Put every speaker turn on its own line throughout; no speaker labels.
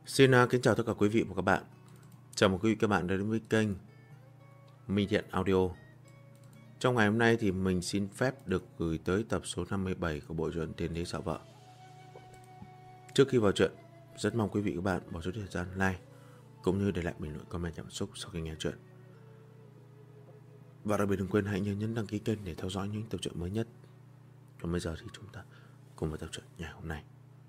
Xin kính chào tất cả quý vị và các bạn. Chào mừng quý vị và các bạn đã đến với kênh Minh Thiện Audio. Trong ngày hôm nay thì mình xin phép được gửi tới tập số 57 của bộ truyện Tiền Đế Sợ Vợ. Trước khi vào truyện, rất mong quý vị và các bạn bỏ chút thời gian like cũng như để lại bình luận comment cảm xúc sau khi nghe truyện. Và đặc biệt đừng quên hãy nhấn đăng ký kênh để theo dõi những tập truyện mới nhất. Còn bây giờ thì chúng ta cùng vào tập truyện ngày hôm nay.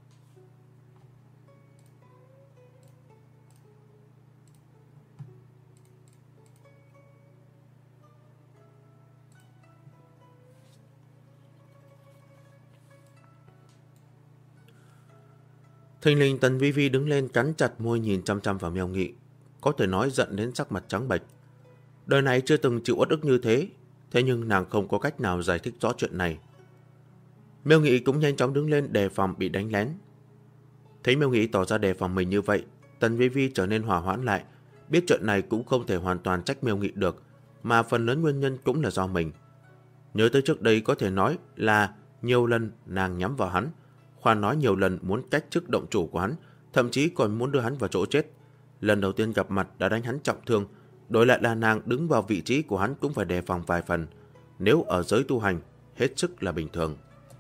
Thình lình Tần Vi Vi đứng lên cắn chặt môi nhìn chăm chăm vào Miêu Nghị, có thể nói giận đến sắc mặt trắng bệch. Đời này chưa từng chịu uất ức như thế, thế nhưng nàng không có cách nào giải thích rõ chuyện này. Miêu Nghị cũng nhanh chóng đứng lên đề phòng bị đánh lén. Thấy Miêu Nghị tỏ ra đề phòng mình như vậy, Tần Vi Vi trở nên hòa hoãn lại, biết chuyện này cũng không thể hoàn toàn trách Miêu Nghị được, mà phần lớn nguyên nhân cũng là do mình. Nhớ tới trước đây có thể nói là nhiều lần nàng nhắm vào hắn, khoan nói nhiều lần muốn cách chức động chủ của hắn, thậm chí còn muốn đưa hắn vào chỗ chết. Lần đầu tiên gặp mặt đã đánh hắn trọng thương, đổi lại là nàng đứng vào vị trí của hắn cũng phải đề phòng vài phần. Nếu ở giới tu hành, hết sức là bình thường.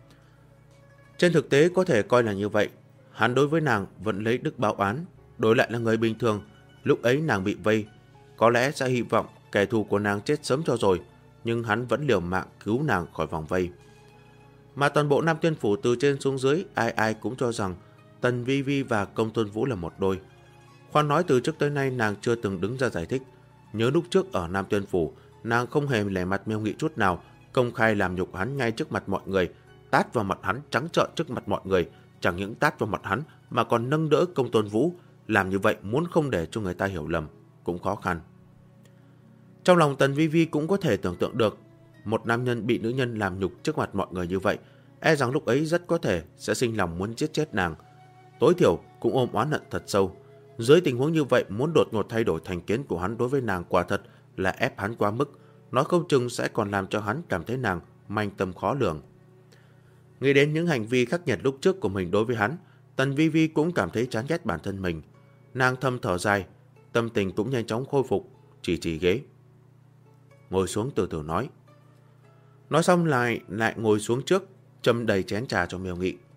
Trên thực tế có thể coi là như vậy, hắn đối với nàng vẫn lấy đức báo oán, đổi lại là người bình thường. Lúc ấy nàng bị vây, có lẽ sẽ hy vọng kẻ thù của nàng chết sớm cho rồi, nhưng hắn vẫn liều mạng cứu nàng khỏi vòng vây. Mà toàn bộ Nam Tiên Phủ từ trên xuống dưới, ai ai cũng cho rằng Tần Vi Vi và Công Tôn Vũ là một đôi. Khoan nói từ trước tới nay nàng chưa từng đứng ra giải thích. Nhớ lúc trước ở Nam Tiên Phủ, nàng không hề lẻ mặt Miêu Nghị chút nào, công khai làm nhục hắn ngay trước mặt mọi người, tát vào mặt hắn trắng trợn trước mặt mọi người. Chẳng những tát vào mặt hắn mà còn nâng đỡ Công Tôn Vũ. Làm như vậy muốn không để cho người ta hiểu lầm cũng khó khăn. Trong lòng Tần Vi Vi cũng có thể tưởng tượng được, một nam nhân bị nữ nhân làm nhục trước mặt mọi người như vậy, e rằng lúc ấy rất có thể sẽ sinh lòng muốn giết chết nàng. Tối thiểu cũng ôm oán hận thật sâu. Dưới tình huống như vậy, muốn đột ngột thay đổi thành kiến của hắn đối với nàng quả thật là ép hắn quá mức, nói không chừng sẽ còn làm cho hắn cảm thấy nàng manh tâm khó lường. Nghĩ đến những hành vi khắc nghiệt lúc trước của mình đối với hắn, Tần Vi Vi cũng cảm thấy chán ghét bản thân mình. Nàng thầm thở dài, tâm tình cũng nhanh chóng khôi phục, chỉ ghế. Ngồi xuống từ từ nói. Nói xong lại ngồi xuống trước, châm đầy chén trà cho Miêu Nghị.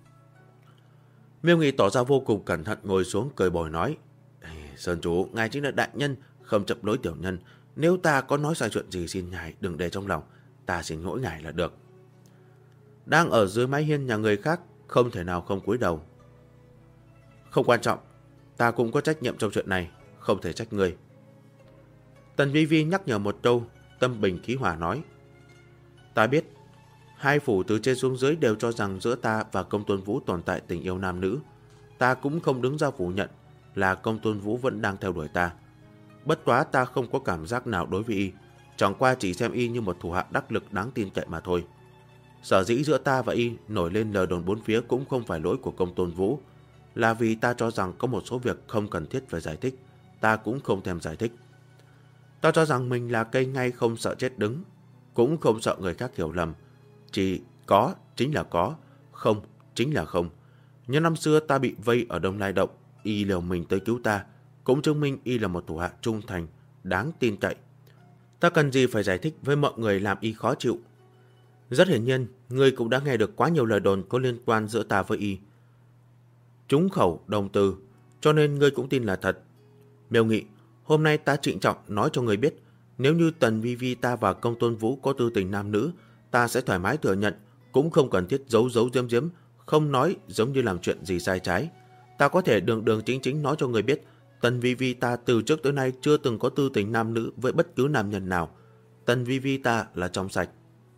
Miêu Nghị tỏ ra vô cùng cẩn thận ngồi xuống cười bồi nói. Sơn chủ, ngài chính là đại nhân, không chậm lối tiểu nhân. Nếu ta có nói sai chuyện gì xin ngài đừng để trong lòng, ta xin lỗi ngài là được. Đang ở dưới mái hiên nhà người khác, không thể nào không cúi đầu. Không quan trọng, ta cũng có trách nhiệm trong chuyện này, không thể trách ngươi. Tần Vi Vi nhắc nhở một câu, tâm bình khí hòa nói. Ta biết, hai phủ từ trên xuống dưới đều cho rằng giữa ta và Công Tôn Vũ tồn tại tình yêu nam nữ. Ta cũng không đứng ra phủ nhận là Công Tôn Vũ vẫn đang theo đuổi ta. Bất quá ta không có cảm giác nào đối với y, chẳng qua chỉ xem y như một thủ hạ đắc lực đáng tin cậy mà thôi. Sở dĩ giữa ta và y nổi lên lời đồn bốn phía cũng không phải lỗi của Công Tôn Vũ, là vì ta cho rằng có một số việc không cần thiết phải giải thích, ta cũng không thèm giải thích. Ta cho rằng mình là cây ngay không sợ chết đứng, cũng không sợ người khác hiểu lầm. Chỉ có chính là có, không chính là không. Như năm xưa ta bị vây ở Đông Lai Động, y liều mình tới cứu ta, cũng chứng minh y là một thủ hạ trung thành, đáng tin cậy. Ta cần gì phải giải thích với mọi người làm y khó chịu. Rất hiển nhiên, ngươi cũng đã nghe được quá nhiều lời đồn có liên quan giữa ta với y. Trúng khẩu đồng từ, cho nên ngươi cũng tin là thật. Miêu Nghị, hôm nay ta trịnh trọng nói cho ngươi biết, nếu như Tần Vi Vi ta và Công Tôn Vũ có tư tình nam nữ, ta sẽ thoải mái thừa nhận, cũng không cần thiết giấu giếm, không nói giống như làm chuyện gì sai trái. Ta có thể đường chính nói cho người biết, Tần Vi Vi ta từ trước tới nay chưa từng có tư tình nam nữ với bất cứ nam nhân nào. Tần Vi Vi ta là trong sạch.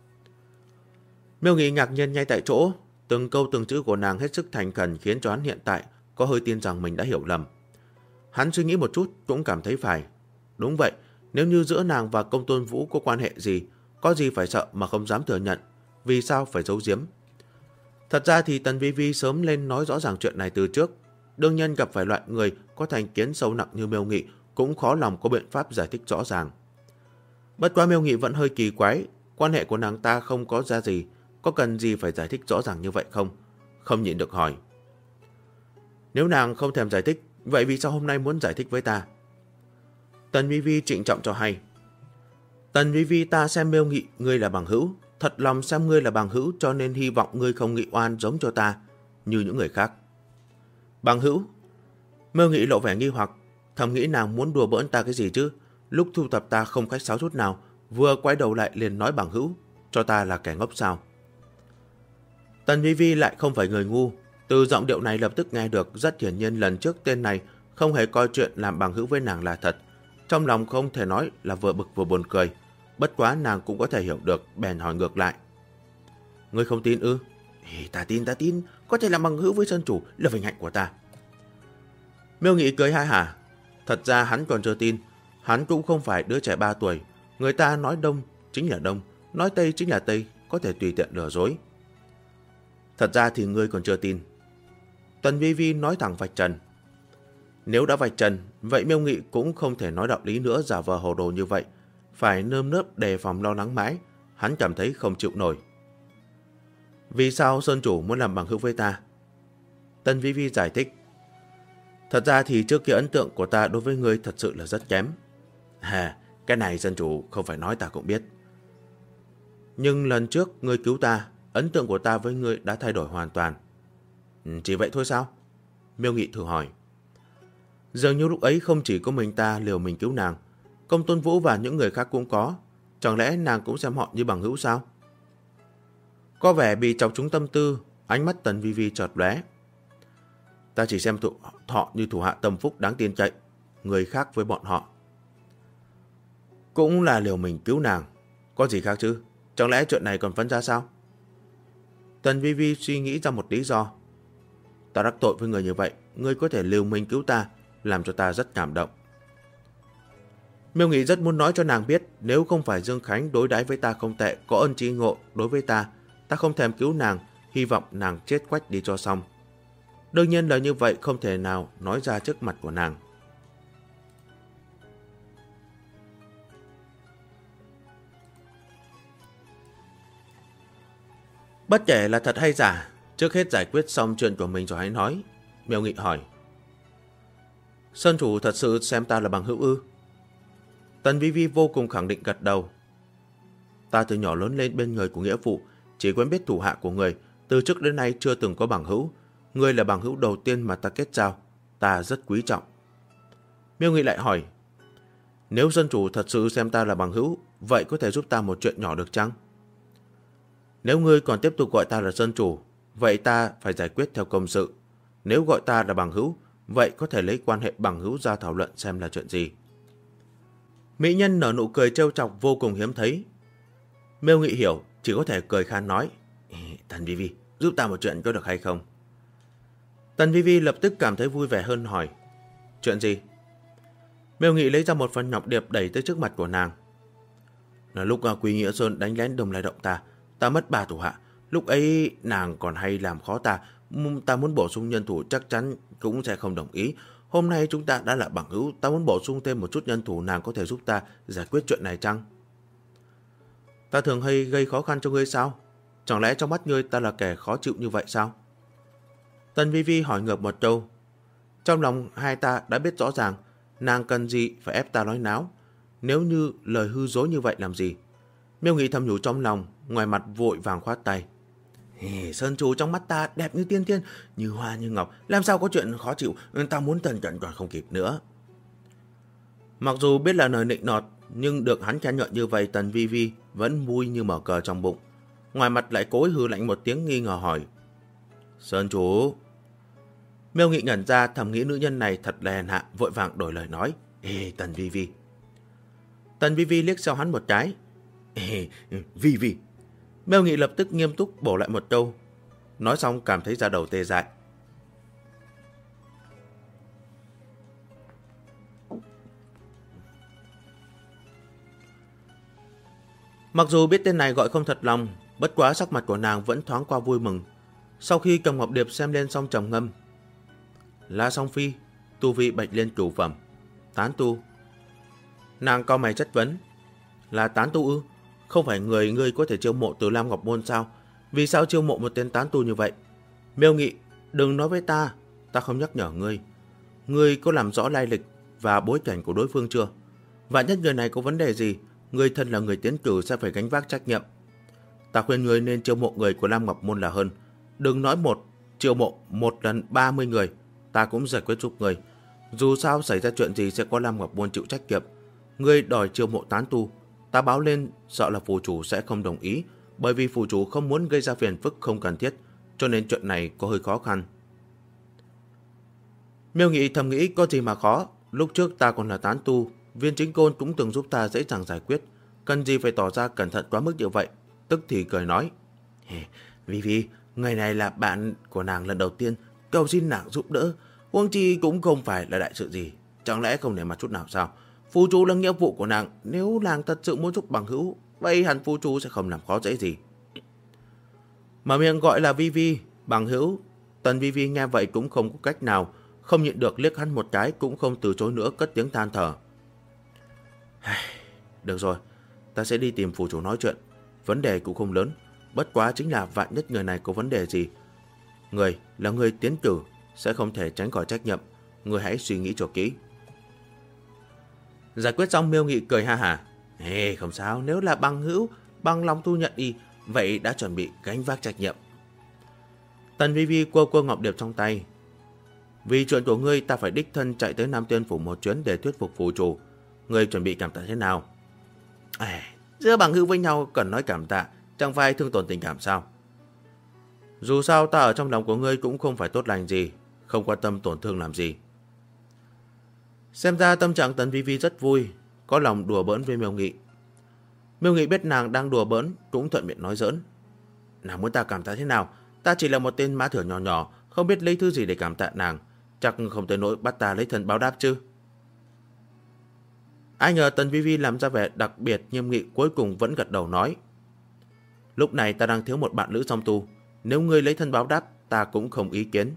Miêu Nghị ngạc nhiên ngay tại chỗ, từng câu từng chữ của nàng hết sức thành khẩn khiến cho hắn hiện tại có hơi tin rằng mình đã hiểu lầm. Hắn suy nghĩ một chút cũng cảm thấy phải. Đúng vậy, nếu như giữa nàng và Công Tôn Vũ có quan hệ gì, có gì phải sợ mà không dám thừa nhận, vì sao phải giấu giếm. Thật ra thì Tần Vi Vi sớm lên nói rõ ràng chuyện này từ trước. Đương nhiên gặp phải loại người có thành kiến sâu nặng như Miêu Nghị cũng khó lòng có biện pháp giải thích rõ ràng. Bất quá Miêu Nghị vẫn hơi kỳ quái, quan hệ của nàng ta không có ra gì, có cần gì phải giải thích rõ ràng như vậy không? Không nhịn được hỏi. Nếu nàng không thèm giải thích, Vậy vì sao hôm nay muốn giải thích với ta? Tần Vi Vi trịnh trọng cho hay. Tần Vi Vi, ta xem Miêu Nghị ngươi là bằng hữu, thật lòng xem ngươi là bằng hữu, cho nên hy vọng ngươi không nghị oan giống cho ta như những người khác. Bằng hữu? Miêu Nghị lộ vẻ nghi hoặc, thầm nghĩ nàng muốn đùa bỡn ta cái gì chứ? Lúc thu thập ta không khách sáo chút nào, vừa quay đầu lại liền nói bằng hữu, cho ta là kẻ ngốc sao? Tần Vi Vi lại không phải người ngu, từ giọng điệu này lập tức nghe được rất hiển nhiên lần trước tên này không hề coi chuyện làm bằng hữu với nàng là thật. Trong lòng không thể nói là vừa bực vừa buồn cười, bất quá nàng cũng có thể hiểu được, bèn hỏi ngược lại. Ngươi không tin ư? Ta tin, có thể làm bằng hữu với Sơn Chủ là vinh hạnh của ta. Miêu Nghị cười ha hả, thật ra hắn còn chưa tin, hắn cũng không phải đứa trẻ 3 tuổi, người ta nói đông chính là đông, nói tây chính là tây, có thể tùy tiện lừa dối. Thật ra thì ngươi còn chưa tin. Tần Vi Vi nói thẳng vạch trần. Nếu đã vạch trần, vậy Miêu Nghị cũng không thể nói đạo lý nữa, giả vờ hồ đồ như vậy. Phải nơm nớp đề phòng lo lắng mãi, hắn cảm thấy không chịu nổi. Vì sao Sơn Chủ muốn làm bằng hữu với ta? Tần Vi Vi giải thích. Thật ra thì trước kia ấn tượng của ta đối với ngươi thật sự là rất kém. Cái này Sơn Chủ không phải nói ta cũng biết. Nhưng lần trước ngươi cứu ta, ấn tượng của ta với ngươi đã thay đổi hoàn toàn. Chỉ vậy thôi sao? Miêu Nghị thử hỏi. Dường như lúc ấy không chỉ có mình ta liều mình cứu nàng, Công Tôn Vũ và những người khác cũng có. Chẳng lẽ nàng cũng xem họ như bằng hữu sao? Có vẻ bị chọc trúng tâm tư, ánh mắt Tần Vi Vi chợt lóe. Ta chỉ xem họ như thủ hạ tâm phúc đáng tin cậy, người khác với bọn họ cũng là liều mình cứu nàng, có gì khác chứ? Chẳng lẽ chuyện này còn phân ra sao? Tần Vi Vi suy nghĩ ra một lý do. Ta đắc tội với người như vậy, ngươi có thể liều mình cứu ta, làm cho ta rất cảm động. Miêu Nghị rất muốn nói cho nàng biết, nếu không phải Dương Khánh đối đãi với ta không tệ, có ân tri ngộ đối với ta, ta không thèm cứu nàng, hy vọng nàng chết quách đi cho xong. Đương nhiên lời như vậy không thể nào nói ra trước mặt của nàng. Bất kể là thật hay giả, trước hết giải quyết xong chuyện của mình rồi hãy nói. Miêu Nghị hỏi. Sơn Chủ thật sự xem ta là bằng hữu ư? Tần Vi Vi vô cùng khẳng định gật đầu. Ta từ nhỏ lớn lên bên người của nghĩa phụ, chỉ quen biết thủ hạ của người, từ trước đến nay chưa từng có bằng hữu. Ngươi là bằng hữu đầu tiên mà ta kết giao, ta rất quý trọng. Miêu Nghị lại hỏi. Nếu Sơn Chủ thật sự xem ta là bằng hữu, vậy có thể giúp ta một chuyện nhỏ được chăng? Nếu ngươi còn tiếp tục gọi ta là Sơn Chủ, vậy ta phải giải quyết theo công sự. Nếu gọi ta là bằng hữu, vậy có thể lấy quan hệ bằng hữu ra thảo luận xem là chuyện gì. Mỹ nhân nở nụ cười trêu chọc vô cùng hiếm thấy. Miêu Nghị hiểu, chỉ có thể cười khan nói. Tần Vi Vi, giúp ta một chuyện có được hay không? Tần Vi Vi lập tức cảm thấy vui vẻ hơn hỏi. Chuyện gì? Miêu Nghị lấy ra một phần ngọc điệp đẩy tới trước mặt của nàng. Là lúc Quý Nghĩa Sơn đánh lén Đông Lai Động ta mất 3 thủ hạ. Lúc ấy nàng còn hay làm khó ta. Ta muốn bổ sung nhân thủ chắc chắn cũng sẽ không đồng ý. Hôm nay chúng ta đã là bằng hữu, ta muốn bổ sung thêm một chút nhân thủ, nàng có thể giúp ta giải quyết chuyện này chăng? Ta thường hay gây khó khăn cho ngươi sao? Chẳng lẽ trong mắt ngươi ta là kẻ khó chịu như vậy sao? Tần Vi Vi hỏi ngược một câu. Trong lòng hai ta đã biết rõ ràng, nàng cần gì phải ép ta nói náo. Nếu như lời hư dối như vậy làm gì? Miêu Nghị thầm nhủ trong lòng, ngoài mặt vội vàng khoát tay. Sơn Chủ trong mắt ta đẹp như tiên tiên, như hoa như ngọc, làm sao có chuyện khó chịu, ta muốn tần cận còn không kịp nữa. Mặc dù biết là lời nịnh nọt, nhưng được hắn khen ngợi như vậy, Tần Vi Vi vẫn vui như mở cờ trong bụng. Ngoài mặt lại cố hừ lạnh một tiếng nghi ngờ hỏi. Sơn Chủ. Miêu Nghị ngẩn ra, thầm nghĩ nữ nhân này thật là hèn hạ, vội vàng đổi lời nói. Tần Vi Vi. Tần Vi Vi liếc xéo hắn một cái. Vi Vi. Miêu Nghị lập tức nghiêm túc bổ lại một câu. Nói xong cảm thấy da đầu tê dại. Mặc dù biết tên này gọi không thật lòng, bất quá sắc mặt của nàng vẫn thoáng qua vui mừng. Sau khi cầm ngọc điệp xem lên xong trầm ngâm. La Song Phi, tu vi bạch liên cửu phẩm, tán tu. Nàng cau mày chất vấn. Là tán tu ư? Không phải ngươi có thể chiêu mộ từ Lam Ngọc Môn sao? Vì sao chiêu mộ một tên tán tu như vậy? Miêu Nghị, đừng nói với ta không nhắc nhở ngươi. Ngươi có làm rõ lai lịch và bối cảnh của đối phương chưa? Vạn nhất người này có vấn đề gì, ngươi thân là người tiến cử sẽ phải gánh vác trách nhiệm. Ta khuyên ngươi nên chiêu mộ người của Lam Ngọc Môn là hơn. Đừng nói chiêu mộ một lần 30 người, ta cũng giải quyết giúp ngươi. Dù sao xảy ra chuyện gì sẽ có Lam Ngọc Môn chịu trách nhiệm. Ngươi đòi chiêu mộ tán tu, ta báo lên sợ là phù chủ sẽ không đồng ý, bởi vì phù chủ không muốn gây ra phiền phức không cần thiết, cho nên chuyện này có hơi khó khăn. Miêu Nghị thầm nghĩ có gì mà khó, lúc trước ta còn là tán tu, Viên Chính Côn cũng từng giúp ta dễ dàng giải quyết, cần gì phải tỏ ra cẩn thận quá mức như vậy. Tức thì cười nói, vì người này là bạn của nàng lần đầu tiên, cầu xin nàng giúp đỡ, huống chi cũng không phải là đại sự gì, chẳng lẽ không để mặt chút nào sao? Phù chủ là nghĩa vụ của nàng, nếu nàng thật sự muốn giúp bằng hữu, vậy hẳn phù chủ sẽ không làm khó dễ gì. Mà miệng gọi là Vi bằng hữu. Tần Vi nghe vậy cũng không có cách nào, không nhịn được liếc hắn một cái, cũng không từ chối nữa, cất tiếng than thở. Được rồi, ta sẽ đi tìm phù chủ nói chuyện, vấn đề cũng không lớn, bất quá chính là vạn nhất người này có vấn đề gì. Người là người tiến cử, sẽ không thể tránh khỏi trách nhiệm, người hãy suy nghĩ cho kỹ. Giải quyết xong, Miêu Nghị cười ha hả. Không sao, nếu là bằng hữu, bằng lòng thu nhận đi, vậy đã chuẩn bị gánh vác trách nhiệm. Tần Vi quơ ngọc điệp trong tay. Vì chuyện của ngươi, ta phải đích thân chạy tới Nam Tiên Phủ một chuyến để thuyết phục phù chủ. Ngươi chuẩn bị cảm tạ thế nào? Giữa bằng hữu với nhau cần nói cảm tạ, chẳng phải thương tổn tình cảm sao? Dù sao ta ở trong lòng của ngươi cũng không phải tốt lành gì, không quan tâm tổn thương làm gì. Xem ra tâm trạng Tần Vi rất vui, có lòng đùa bỡn với Miêu Nghị. Miêu Nghị biết nàng đang đùa bỡn, cũng thuận miệng nói giỡn. Nàng muốn ta cảm tạ thế nào? Ta chỉ là một tên má thửa nhỏ nhỏ, không biết lấy thứ gì để cảm tạ nàng, chắc không tới nỗi bắt ta lấy thân báo đáp chứ. Ai ngờ Tần Vi làm ra vẻ đặc biệt nghiêm nghị, cuối cùng vẫn gật đầu nói. Lúc này ta đang thiếu một bạn nữ song tu, nếu ngươi lấy thân báo đáp, ta cũng không ý kiến.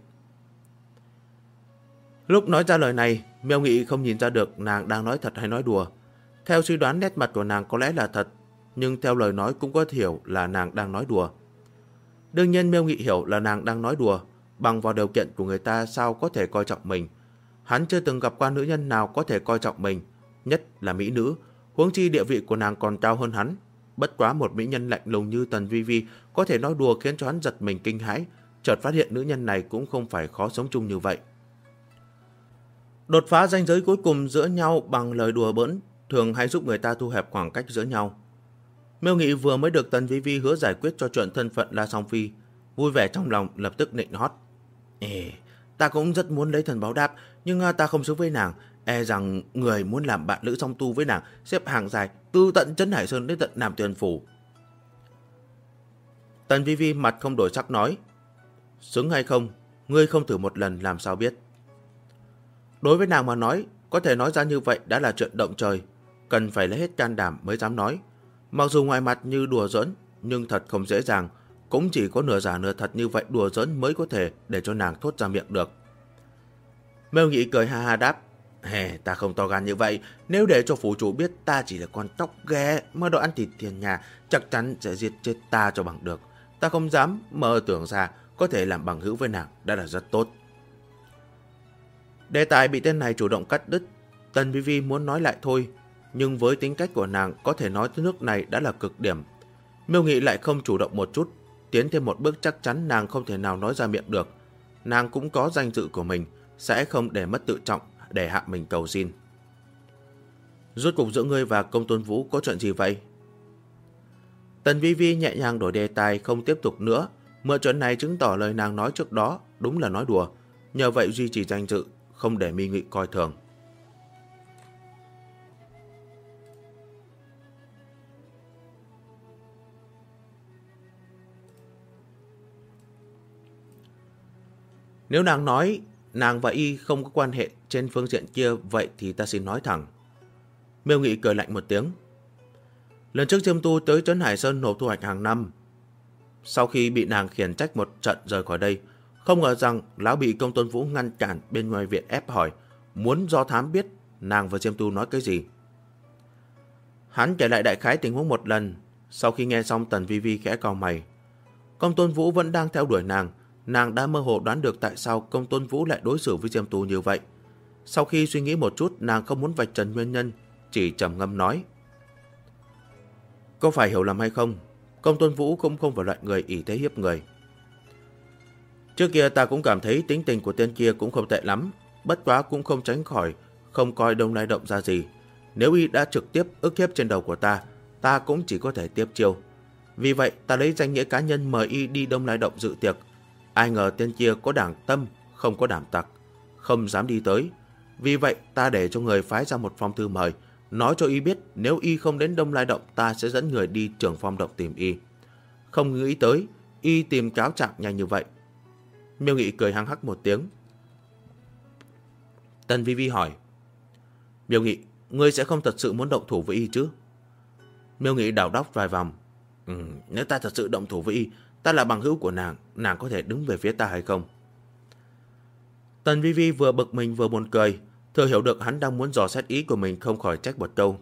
Lúc nói ra lời này, Miêu Nghị không nhìn ra được nàng đang nói thật hay nói đùa. Theo suy đoán, nét mặt của nàng có lẽ là thật, nhưng theo lời nói cũng có thể hiểu là nàng đang nói đùa. Đương nhiên Miêu Nghị hiểu là nàng đang nói đùa, bằng vào điều kiện của người ta sao có thể coi trọng mình. Hắn chưa từng gặp qua nữ nhân nào có thể coi trọng mình, nhất là mỹ nữ, huống chi địa vị của nàng còn cao hơn hắn. Bất quá một mỹ nhân lạnh lùng như Tần Vi có thể nói đùa khiến cho hắn giật mình kinh hãi, chợt phát hiện nữ nhân này cũng không phải khó sống chung như vậy. Đột phá ranh giới cuối cùng giữa nhau bằng lời đùa bỡn thường hay giúp người ta thu hẹp khoảng cách giữa nhau. Miêu Nghị vừa mới được Tần Vi hứa giải quyết cho chuyện thân phận La Song Phi, vui vẻ trong lòng lập tức nịnh hót. Ta cũng rất muốn lấy thân báo đáp, nhưng ta không xứng với nàng, rằng người muốn làm bạn nữ song tu với nàng xếp hàng dài từ tận Trấn Hải Sơn đến tận Nam Tiên Phủ. Tần Vi mặt không đổi sắc nói. Xứng hay không, ngươi không thử một lần làm sao biết. Đối với nàng mà nói, có thể nói ra như vậy đã là chuyện động trời, cần phải lấy hết can đảm mới dám nói. Mặc dù ngoài mặt như đùa giỡn, nhưng thật không dễ dàng, cũng chỉ có nửa giả nửa thật như vậy đùa giỡn mới có thể để cho nàng thốt ra miệng được. Miêu Nghị cười ha ha đáp. Ta không to gan như vậy, nếu để cho phủ chủ biết ta chỉ là con tóc ghẻ mà đồ ăn thịt tiền nhà, chắc chắn sẽ giết chết ta cho bằng được. Ta không dám mơ tưởng ra có thể làm bằng hữu với nàng đã là rất tốt. Đề tài bị tên này chủ động cắt đứt. Tần Vi muốn nói lại thôi, nhưng với tính cách của nàng có thể nói tới nước này đã là cực điểm. Miêu Nghị lại không chủ động một chút, tiến thêm một bước chắc chắn nàng không thể nào nói ra miệng được. Nàng cũng có danh dự của mình, sẽ không để mất tự trọng để hạ mình cầu xin. Rốt cuộc giữa ngươi và Công Tôn Vũ có chuyện gì vậy? Tần Vi nhẹ nhàng đổi đề tài, không tiếp tục nữa. Mượn chuyện này chứng tỏ lời nàng nói trước đó đúng là nói đùa, nhờ vậy duy trì danh dự, không để Miêu Nghị coi thường. Nếu nàng nói nàng và y không có quan hệ trên phương diện kia, vậy thì ta xin nói thẳng. Miêu Nghị cười lạnh một tiếng. Lần trước Chiêm Tu tới Trấn Hải Sơn nộp thu hoạch hàng năm, sau khi bị nàng khiển trách một trận rời khỏi đây, không ngờ rằng lão bị Công Tôn Vũ ngăn cản bên ngoài viện ép hỏi, muốn do thám biết nàng và Chiêm Tu nói cái gì. Hắn kể lại đại khái tình huống một lần. Sau khi nghe xong, Tần Vi khẽ cau mày. Công Tôn Vũ vẫn đang theo đuổi nàng, nàng đã mơ hồ đoán được tại sao Công Tôn Vũ lại đối xử với Chiêm Tu như vậy. Sau khi suy nghĩ một chút, nàng không muốn vạch trần nguyên nhân, chỉ trầm ngâm nói. Có phải hiểu lầm hay không? Công Tôn Vũ cũng không phải loại người ỷ thế hiếp người. Trước kia ta cũng cảm thấy tính tình của tên kia cũng không tệ lắm, bất quá cũng không tránh khỏi không coi Đông Lai Động ra gì. Nếu y đã trực tiếp ức hiếp trên đầu của ta cũng chỉ có thể tiếp chiêu. Vì vậy ta lấy danh nghĩa cá nhân mời y đi Đông Lai Động dự tiệc. Ai ngờ tên kia có đảng tâm, không có đảm tặc, không dám đi tới. Vì vậy ta để cho người phái ra một phong thư mời, nói cho y biết nếu y không đến Đông Lai Động ta sẽ dẫn người đi Trường Phong Động tìm y. Không nghĩ tới y tìm cáo trạng nhanh như vậy. Miêu Nghị cười hăng hắc một tiếng. Tần Vi Vi hỏi. Miêu Nghị, ngươi sẽ không thật sự muốn động thủ với y chứ? Miêu Nghị đảo đóc vài vòng. Nếu ta thật sự động thủ với y, ta là bằng hữu của nàng có thể đứng về phía ta hay không? Tần Vi Vi vừa bực mình vừa buồn cười, thừa hiểu được hắn đang muốn dò xét ý của mình, không khỏi trách một câu.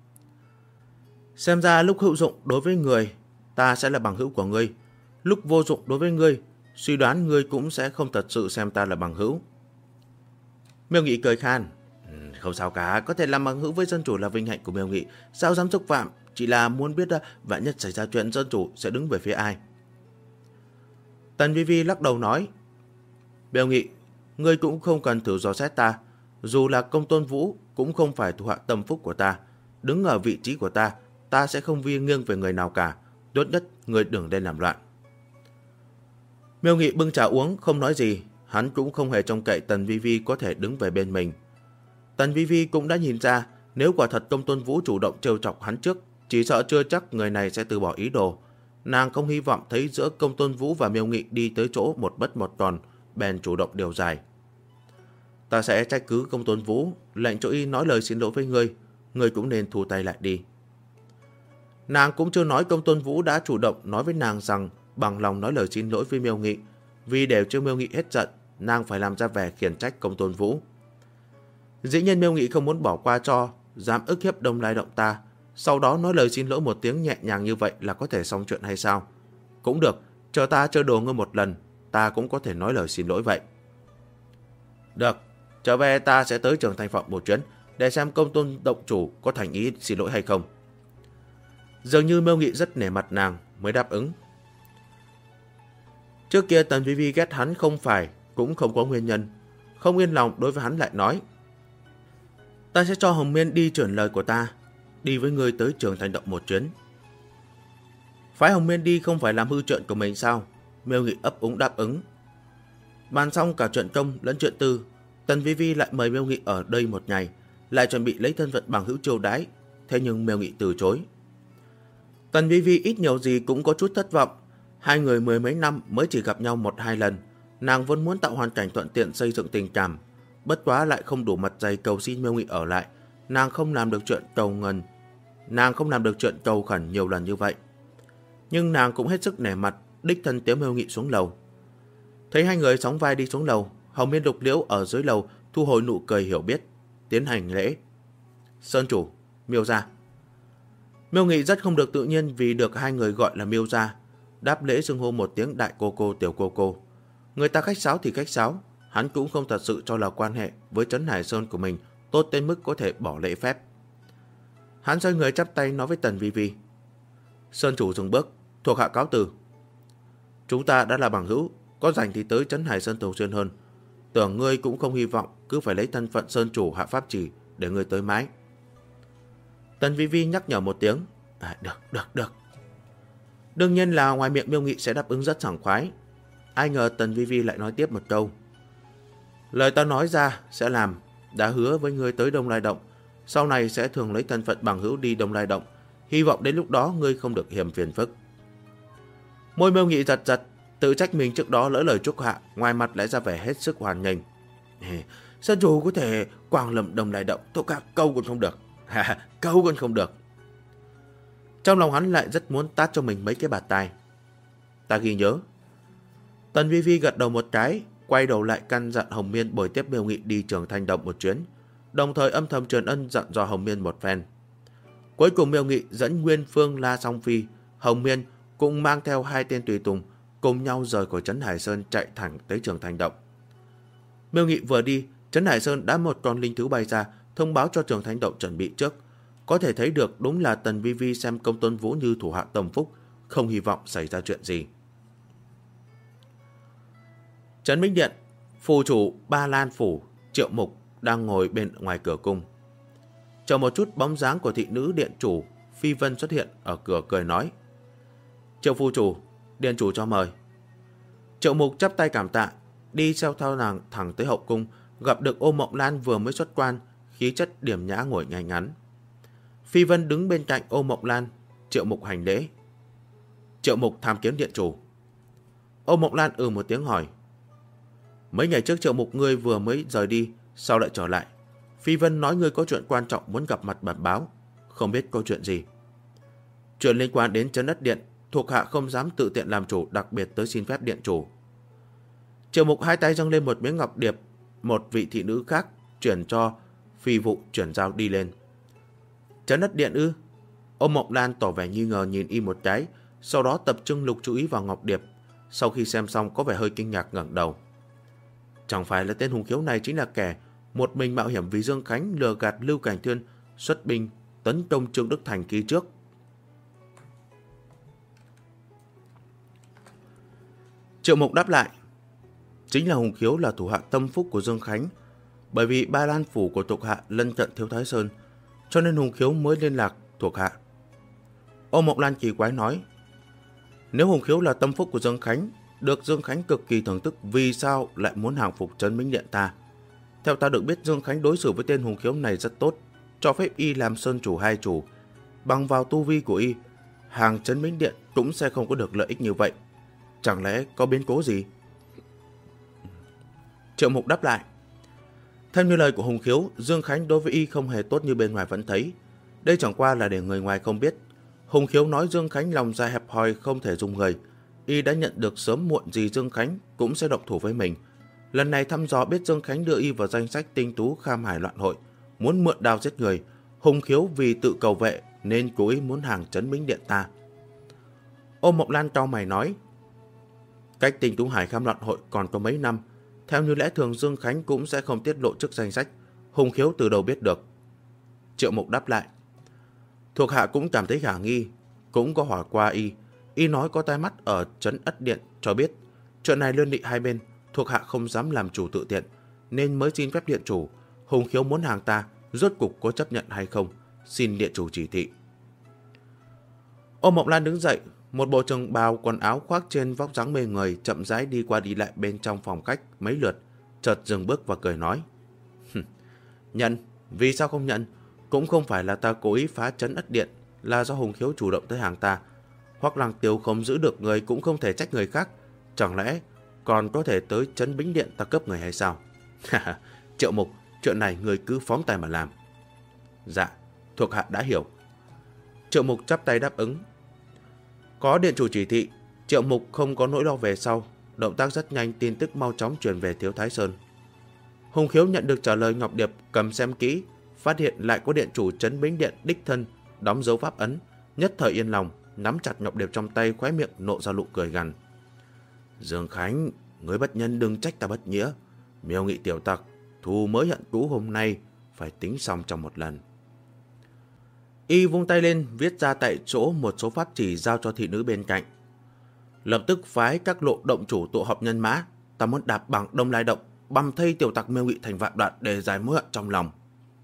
Xem ra lúc hữu dụng đối với người, ta sẽ là bằng hữu của ngươi. Lúc vô dụng đối với ngươi, suy đoán ngươi cũng sẽ không thật sự xem ta là bằng hữu. Miêu Nghị cười khan. Không sao cả, có thể làm bằng hữu với dân chủ là vinh hạnh của Miêu Nghị. Sao dám xúc phạm, chỉ là muốn biết vạn nhất xảy ra chuyện dân chủ sẽ đứng về phía ai. Tần Vi Vi lắc đầu nói. Miêu Nghị, ngươi cũng không cần thử dò xét ta. Dù là Công Tôn Vũ cũng không phải thuộc hạ tâm phúc của ta. Đứng ở vị trí của ta sẽ không nghiêng về người nào cả. Tốt nhất ngươi đừng lên làm loạn. Miêu Nghị bưng trà uống không nói gì. Hắn cũng không hề trông cậy Tần Vi Vi có thể đứng về bên mình. Tần Vi Vi cũng đã nhìn ra, nếu quả thật Công Tôn Vũ chủ động trêu chọc hắn trước, chỉ sợ chưa chắc người này sẽ từ bỏ ý đồ. Nàng không hy vọng thấy giữa Công Tôn Vũ và Miêu Nghị đi tới chỗ một mất một còn, bèn chủ động điều giải. Ta sẽ trách cứ Công Tôn Vũ, lệnh cho y nói lời xin lỗi với ngươi cũng nên thu tay lại đi. Nàng cũng chưa nói Công Tôn Vũ đã chủ động nói với nàng rằng bằng lòng nói lời xin lỗi với Miêu Nghị, vì để cho Miêu Nghị hết giận, nàng phải làm ra vẻ khiển trách Công Tôn Vũ. Dĩ nhiên Miêu Nghị không muốn bỏ qua cho dám ức hiếp Đông Lai Động ta, sau đó nói lời xin lỗi một tiếng nhẹ nhàng như vậy là có thể xong chuyện hay sao? Cũng được, chờ ta chơi đồ ngươi một lần, ta cũng có thể nói lời xin lỗi vậy. Được, trở về ta sẽ tới Trường Thành Phong một chuyến, để xem Công Tôn Động chủ có thành ý xin lỗi hay không. Dường như Miêu Nghị rất nể mặt nàng mới đáp ứng. Trước kia Tần Vi Vi ghét hắn không phải cũng không có nguyên nhân. Không yên lòng đối với hắn lại nói. Ta sẽ cho Hồng Miên đi chuyển lời của ta, đi với ngươi tới Trường Thành Động một chuyến. Phái Hồng Miên đi không phải làm hư chuyện của mình sao? Miêu Nghị ấp úng đáp ứng. Bàn xong cả chuyện công lẫn chuyện tư, Tần Vi Vi lại mời Miêu Nghị ở đây một ngày, lại chuẩn bị lấy thân phận bằng hữu chiêu đãi. Thế nhưng Miêu Nghị từ chối. Tần Vi Vi ít nhiều gì cũng có chút thất vọng. Hai người mười mấy năm mới chỉ gặp nhau một hai lần. Nàng vốn muốn tạo hoàn cảnh thuận tiện xây dựng tình cảm, bất quá lại không đủ mặt dày cầu xin Miêu Nghị ở lại. Nàng không làm được chuyện cầu khẩn nhiều lần như vậy. Nhưng nàng cũng hết sức nể mặt, đích thân tiễn Miêu Nghị xuống lầu. Thấy hai người sóng vai đi xuống lầu, Hồng Miên Lục Liễu ở dưới lầu thu hồi nụ cười hiểu biết, tiến hành lễ. Sơn chủ, Miêu gia. Miêu Nghị rất không được tự nhiên vì được hai người gọi là Miêu gia, đáp lễ xưng hô một tiếng đại cô cô tiểu cô cô. Người ta khách sáo thì khách sáo, hắn cũng không thật sự cho là quan hệ với Trấn Hải Sơn của mình tốt đến mức có thể bỏ lễ phép. Hắn xoay người chắp tay nói với Tần Vi Vi. Sơn chủ dừng bước, thuộc hạ cáo từ. Chúng ta đã là bằng hữu, có rảnh thì tới Trấn Hải Sơn thường xuyên hơn. Tưởng ngươi cũng không hy vọng cứ phải lấy thân phận Sơn chủ hạ pháp chỉ để ngươi tới mãi. Tần Vi Vi nhắc nhở một tiếng. Được. Đương nhiên là ngoài miệng Miêu Nghị sẽ đáp ứng rất sảng khoái. Ai ngờ Tần Vi Vi lại nói tiếp một câu. Lời ta nói ra sẽ làm, đã hứa với ngươi tới Đông Lai Động, sau này sẽ thường lấy thân phận bằng hữu đi Đông Lai Động, hy vọng đến lúc đó ngươi không được hiểm phiền phức. Môi Miêu Nghị giật, tự trách mình trước đó lỡ lời chúc hạ, ngoài mặt lại ra vẻ hết sức hoàn nghênh. Sơn chủ có thể quang lâm Đông Lai Động, thôi cả câu còn không được. Câu còn không được. Trong lòng hắn lại rất muốn tát cho mình mấy cái bạt tai. Ta ghi nhớ. Tần Vi Vi gật đầu một cái, quay đầu lại căn dặn Hồng Miên bồi tiếp Miêu Nghị đi Trường Thành Động một chuyến, đồng thời âm thầm truyền ân dặn dò Hồng Miên một phen. Cuối cùng Miêu Nghị dẫn Nguyên Phương, La Song Phi, Hồng Miên cũng mang theo hai tên tùy tùng cùng nhau rời khỏi Trấn Hải Sơn chạy thẳng tới Trường Thành Động. Miêu Nghị vừa đi, Trấn Hải Sơn đã một con linh thú bay ra, thông báo cho Trường Thanh Động chuẩn bị trước. Có thể thấy được đúng là Tần Vi Vi xem Công Tôn Vũ như thủ hạ tâm phúc, không hy vọng xảy ra chuyện gì. Trấn Minh Điện, phù chủ Ba Lan Phủ Triệu Mục đang ngồi bên ngoài cửa cung. Chờ một chút, bóng dáng của thị nữ điện chủ Phi Vân xuất hiện ở cửa cười nói: Triệu phù chủ, điện chủ cho mời. Triệu Mục chắp tay cảm tạ, đi theo nàng thẳng tới hậu cung, gặp được Ô Mộng Lan vừa mới xuất quan, khí chất điềm nhã ngồi ngay ngắn. Phi Vân đứng bên cạnh Ô Mộng Lan. Triệu Mục hành lễ: Triệu Mục tham kiến điện chủ. Ô Mộng Lan một tiếng hỏi: Mấy ngày trước Triệu Mục ngươi vừa mới rời đi, sao lại trở lại? Phi Vân nói ngươi có chuyện quan trọng muốn gặp mặt bẩm báo, không biết có chuyện gì. Chuyện liên quan đến Trấn Đất Điện, thuộc hạ không dám tự tiện làm chủ, đặc biệt tới xin phép điện chủ. Triệu Mục hai tay dâng lên một miếng ngọc điệp, một vị thị nữ khác chuyển cho phi vụ chuyển giao đi lên. Trấn Đất Điện ư? Ô Mộng Lan tỏ vẻ nghi ngờ nhìn y một cái, sau đó tập trung lục chú ý vào ngọc điệp. Sau khi xem xong có vẻ hơi kinh ngạc ngẩng đầu. Chẳng phải là tên hùng khiếu này chính là kẻ một mình mạo hiểm vì Dương Khánh lừa gạt Lưu Cảnh Thuyên xuất binh tấn công Trương Đức Thành kỳ trước? Triệu Mục đáp lại: Chính là hùng khiếu là thủ hạ tâm phúc của Dương Khánh, bởi vì Ba Lan Phủ của thuộc hạ lân cận Thiếu Thái Sơn, cho nên hùng khiếu mới liên lạc thuộc hạ. Ô Mộng Lan kỳ quái nói: Nếu hùng khiếu là tâm phúc của Dương Khánh, được Dương Khánh cực kỳ thưởng thức, vì sao lại muốn hàng phục Trấn Minh Điện ta? Theo ta được biết, Dương Khánh đối xử với tên hùng khiếu này rất tốt, cho phép y làm sơn chủ hai chủ. Bằng vào tu vi của y, hàng Trấn Minh Điện cũng sẽ không có được lợi ích như vậy. Chẳng lẽ có biến cố gì? Triệu Mục đáp lại: Theo như lời của hùng khiếu, Dương Khánh đối với y không hề tốt như bên ngoài vẫn thấy. Đây chẳng qua là để người ngoài không biết. Hùng khiếu nói Dương Khánh lòng dạ hẹp hòi, không thể dùng người. Y đã nhận được sớm muộn gì Dương Khánh cũng sẽ động thủ với mình. Lần này thăm dò biết Dương Khánh đưa y vào danh sách tinh tú kham hải loạn hội, muốn mượn đao giết người. Hùng khiếu vì tự cầu vệ nên cố ý muốn hàng Trấn Minh Điện ta. Ô Mộng Lan cau mày nói: Cách tinh tú hải kham loạn hội còn có mấy năm, theo như lẽ thường Dương Khánh cũng sẽ không tiết lộ trước danh sách. Hùng khiếu từ đâu biết được? Triệu Mục đáp lại: Thuộc hạ cũng cảm thấy khả nghi, cũng có hỏi qua y. Y nói có tai mắt ở Trấn Ất Điện cho biết. Chuyện này liên lụy hai bên, thuộc hạ không dám làm chủ tự tiện, nên mới xin phép điện chủ. Hùng khiếu muốn hàng ta, rốt cục có chấp nhận hay không, xin điện chủ chỉ thị. Ô Mộng Lan đứng dậy, một bộ trường bào quần áo khoác trên vóc dáng mê người, chậm rãi đi qua đi lại bên trong phòng khách mấy lượt, chợt dừng bước và cười nói: Nhận, vì sao không nhận? Cũng không phải là ta cố ý phá Trấn Ất Điện, là do hùng khiếu chủ động tới hàng ta. Hoặc Lăng Tiêu không giữ được người cũng không thể trách người khác, chẳng lẽ còn có thể tới Trấn Bính Điện ta cướp người hay sao? Triệu Mục, chuyện này người cứ phóng tay mà làm. Dạ, thuộc hạ đã hiểu. Triệu Mục chắp tay đáp ứng. Có điện chủ chỉ thị, Triệu Mục không có nỗi lo về sau, động tác rất nhanh, tin tức mau chóng truyền về Thiếu Thái Sơn. Hùng khiếu nhận được trả lời ngọc điệp, cầm xem kỹ, phát hiện lại có điện chủ Trấn Bính Điện đích thân đóng dấu pháp ấn, nhất thời yên lòng, nắm chặt ngọc điệp trong tay, khóe miệng nộ ra nụ cười gằn. Dương Khánh, người bất nhân đừng trách ta bất nghĩa. Miêu Nghị tiểu tặc, thù mới hận cũ hôm nay phải tính xong trong một lần. Y vung tay lên, viết ra tại chỗ một số pháp chỉ giao cho thị nữ bên cạnh. Lập tức phái các lộ động chủ tụ họp nhân mã, ta muốn đạp bằng Đông Lai Động, băm thây tiểu tặc Miêu Nghị thành vạn đoạn để giải mối hận trong lòng.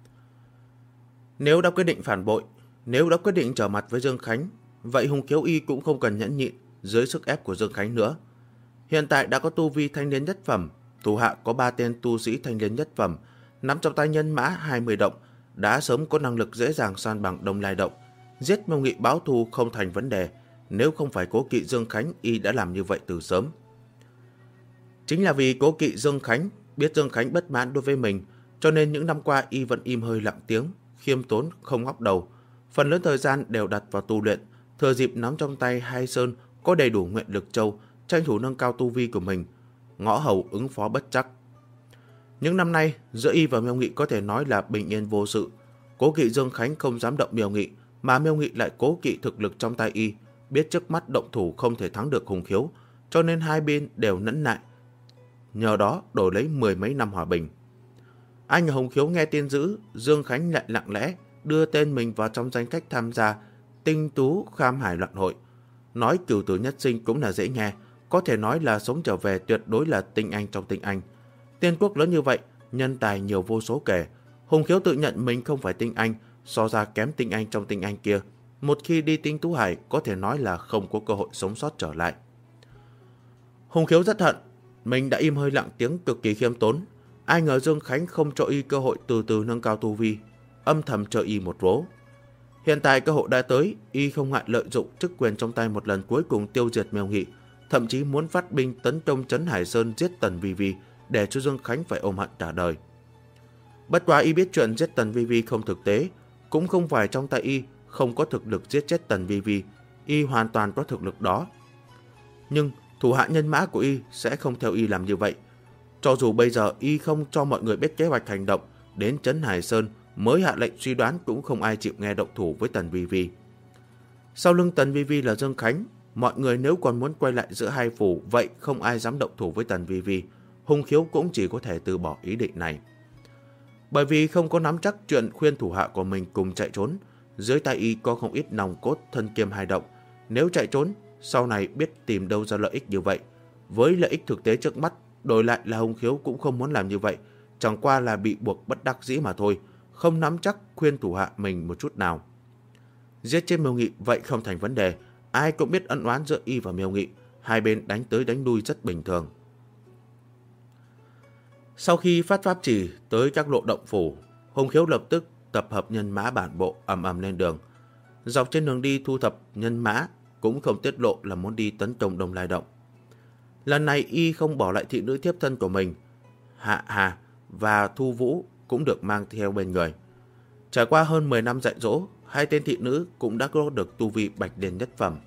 Nếu đã quyết định phản bội, nếu đã quyết định trở mặt với Dương Khánh, vậy hùng khiếu y cũng không cần nhẫn nhịn dưới sức ép của Dương Khánh nữa. Hiện tại đã có tu vi thanh liên nhất phẩm, thủ hạ có 3 tên tu sĩ thanh liên nhất phẩm, nắm trong tay nhân mã 20 động, đã sớm có năng lực dễ dàng san bằng Đông Lai Động. Giết Miêu Nghị báo thù không thành vấn đề, nếu không phải cố kỵ Dương Khánh, y đã làm như vậy từ sớm. Chính là vì cố kỵ Dương Khánh, biết Dương Khánh bất mãn đối với mình, cho nên những năm qua y vẫn im hơi lặng tiếng, khiêm tốn không ngóc đầu. Phần lớn thời gian đều đặt vào tu luyện, thừa dịp nắm trong tay hai sơn có đầy đủ nguyện lực châu, tranh thủ nâng cao tu vi của mình, ngõ hầu ứng phó bất trắc. Những năm nay, giữa y và Miêu Nghị có thể nói là bình yên vô sự. Cố kỵ Dương Khánh không dám động Miêu Nghị, mà Miêu Nghị lại cố kỵ thực lực trong tay y, biết trước mắt động thủ không thể thắng được hùng khiếu, cho nên hai bên đều nhẫn nại. Nhờ đó đổi lấy 10 mấy năm hòa bình. Anh ở Hồng Khiếu nghe tin dữ, Dương Khánh lại lặng lẽ đưa tên mình vào trong danh sách tham gia Tinh Tú Kham Hải Loạn Hội. Nói cửu tử nhất sinh cũng là dễ nghe, có thể nói là sống trở về tuyệt đối là tinh anh trong tinh anh. Tiên quốc lớn như vậy, nhân tài nhiều vô số kể. Hồng Khiếu tự nhận mình không phải tinh anh, so ra kém tinh anh trong tinh anh kia. Một khi đi Tinh Tú Hải có thể nói là không có cơ hội sống sót trở lại. Hồng Khiếu rất hận, mình đã im hơi lặng tiếng cực kỳ khiêm tốn. Ai ngờ Dương Khánh không cho y cơ hội từ từ nâng cao tu vi, âm thầm cho y một vố. Hiện tại cơ hội đã tới, y không ngại lợi dụng chức quyền trong tay một lần cuối cùng tiêu diệt Miêu Nghị, thậm chí muốn phát binh tấn công trấn Hải Sơn giết Tần Vi Vi để cho Dương Khánh phải ôm hận cả đời. Bất quá y biết chuyện giết Tần Vi Vi không thực tế, cũng không phải trong tay y không có thực lực giết chết Tần Vi Vi, y hoàn toàn có thực lực đó. Nhưng thủ hạ nhân mã của y sẽ không theo y làm như vậy. Cho dù bây giờ y không cho mọi người biết kế hoạch hành động, đến trấn Hải Sơn mới hạ lệnh suy đoán cũng không ai chịu nghe động thủ với Tần Vi Vi. Sau lưng Tần Vi Vi là Dương Khánh, mọi người nếu còn muốn quay lại giữa hai phủ, vậy không ai dám động thủ với Tần Vi Vi. Hồng Khiếu cũng chỉ có thể từ bỏ ý định này. Bởi vì không có nắm chắc chuyện khuyên thủ hạ của mình cùng chạy trốn, dưới tay y có không ít nòng cốt thân kiêm hai động. Nếu chạy trốn, sau này biết tìm đâu ra lợi ích như vậy. Với lợi ích thực tế trước mắt, đổi lại là Hồng Khiếu cũng không muốn làm như vậy, chẳng qua là bị buộc bất đắc dĩ mà thôi, không nắm chắc khuyên thủ hạ mình một chút nào. Giết chết Miêu Nghị vậy không thành vấn đề, ai cũng biết ân oán giữa y và Miêu Nghị, hai bên đánh tới đánh lui rất bình thường. Sau khi phát pháp chỉ tới các lộ động phủ, Hồng Khiếu lập tức tập hợp nhân mã bản bộ ầm ầm lên đường. Dọc trên đường đi thu thập nhân mã cũng không tiết lộ là muốn đi tấn công Đông Lai Động. Lần này y không bỏ lại thị nữ thiếp thân của mình, Hạ Hà và Thu Vũ cũng được mang theo bên người. Trải qua hơn 10 năm dạy dỗ, hai tên thị nữ cũng đã có được tu vi Bạch Điền nhất phẩm.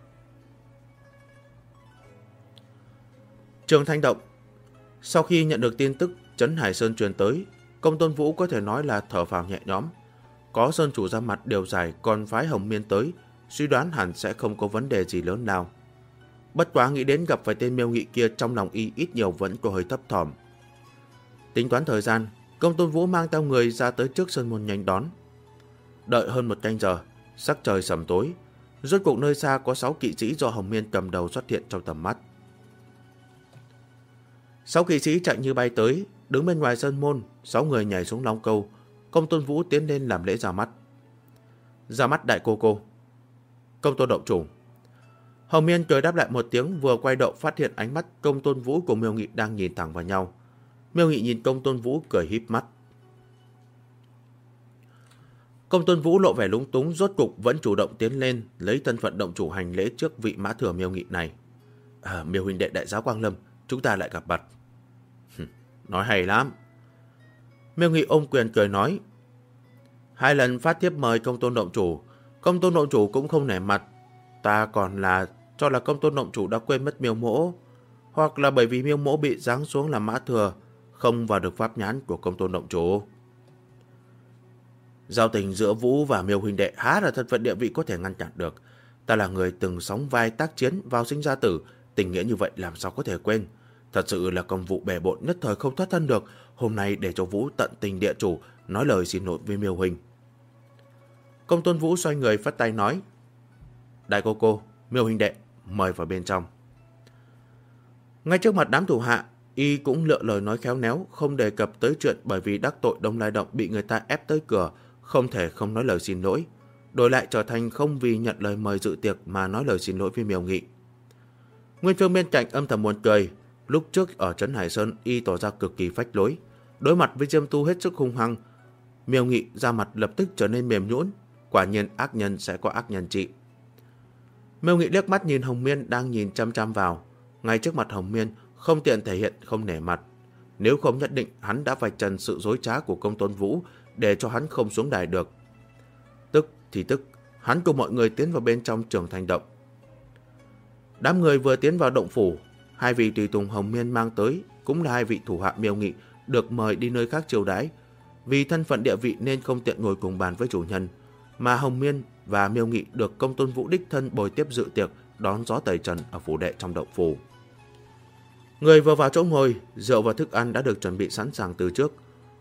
Trường Thanh Động. Sau khi nhận được tin tức trấn Hải Sơn truyền tới, Công Tôn Vũ có thể nói là thở phào nhẹ nhõm. Có sơn chủ ra mặt đều giải, còn phái Hồng Miên tới, suy đoán hẳn sẽ không có vấn đề gì lớn nào. Bất quá nghĩ đến gặp phải tên Miêu Nghị kia, trong lòng y ít nhiều vẫn có hơi thấp thỏm. Tính toán thời gian, Công Tôn Vũ mang theo người ra tới trước sơn môn nhanh đón. Đợi hơn một canh giờ, sắc trời sầm tối, rốt cuộc nơi xa có 6 kỵ sĩ do Hồng Miên cầm đầu xuất hiện trong tầm mắt. 6 kỵ sĩ chạy như bay tới, đứng bên ngoài sơn môn, 6 người nhảy xuống long câu. Công Tôn Vũ tiến lên làm lễ ra mắt. Ra mắt đại cô cô. Công Tôn động chủ. Hồng Miên cười đáp lại một tiếng, vừa quay đầu phát hiện ánh mắt Công Tôn Vũ cùng Miêu Nghị đang nhìn thẳng vào nhau. Miêu Nghị nhìn Công Tôn Vũ cười híp mắt. Công Tôn Vũ lộ vẻ lúng túng, rốt cục vẫn chủ động tiến lên, lấy thân phận động chủ hành lễ trước vị mã thừa Miêu Nghị này. Miêu huynh đệ đại giáo Quang Lâm, chúng ta lại gặp mặt. Nói hay lắm. Miêu Nghị ôm quyền cười nói. 2 lần phát thiếp mời Công Tôn động chủ, Công Tôn động chủ cũng không nể mặt. Ta còn là cho là Công Tôn động chủ đã quên mất Miêu mỗ, hoặc là bởi vì Miêu mỗ bị giáng xuống làm mã thừa, không vào được pháp nhãn của Công Tôn động chủ. Giao tình giữa Vũ và Miêu huynh đệ há là thân phận địa vị có thể ngăn chặn được. Ta là người từng sóng vai tác chiến, vào sinh ra tử, tình nghĩa như vậy làm sao có thể quên. Thật sự là công vụ bề bộn, nhất thời không thoát thân được. Hôm nay để cho Vũ tận tình địa chủ, nói lời xin lỗi với Miêu huynh. Công Tôn Vũ xoay người phất tay nói. Đại cô, Miêu huynh đệ, mời vào bên trong. Ngay trước mặt đám thủ hạ, y cũng lựa lời nói khéo léo, không đề cập tới chuyện bởi vì đắc tội Đông Lai Động bị người ta ép tới cửa, không thể không nói lời xin lỗi. Đổi lại trở thành không vì nhận lời mời dự tiệc mà nói lời xin lỗi với Miêu Nghị. Nguyên Phương bên cạnh âm thầm buồn cười. Lúc trước ở trấn Hải Sơn, y tỏ ra cực kỳ phách lối, đối mặt với Diêm Tu hết sức hung hăng. Miêu Nghị ra mặt lập tức trở nên mềm nhũn, quả nhiên ác nhân sẽ có ác nhân trị. Miêu Nghị liếc mắt nhìn Hồng Miên đang nhìn chăm chăm vào, ngay trước mặt Hồng Miên, không tiện thể hiện không nể mặt. Nếu không nhất định hắn đã vạch trần sự dối trá của Công Tôn Vũ để cho hắn không xuống đài được. Tức thì tức, hắn cùng mọi người tiến vào bên trong Trường Thanh Động. Đám người vừa tiến vào động phủ, 2 vị tùy tùng Hồng Miên mang tới cũng là 2 vị thủ hạ Miêu Nghị được mời đi nơi khác chiêu đãi. Vì thân phận địa vị nên không tiện ngồi cùng bàn với chủ nhân, mà Hồng Miên và Miêu Nghị được Công Tôn Vũ đích thân bồi tiếp dự tiệc đón gió tẩy trần ở phủ đệ trong động phủ. Người vừa vào chỗ ngồi, rượu và thức ăn đã được chuẩn bị sẵn sàng từ trước.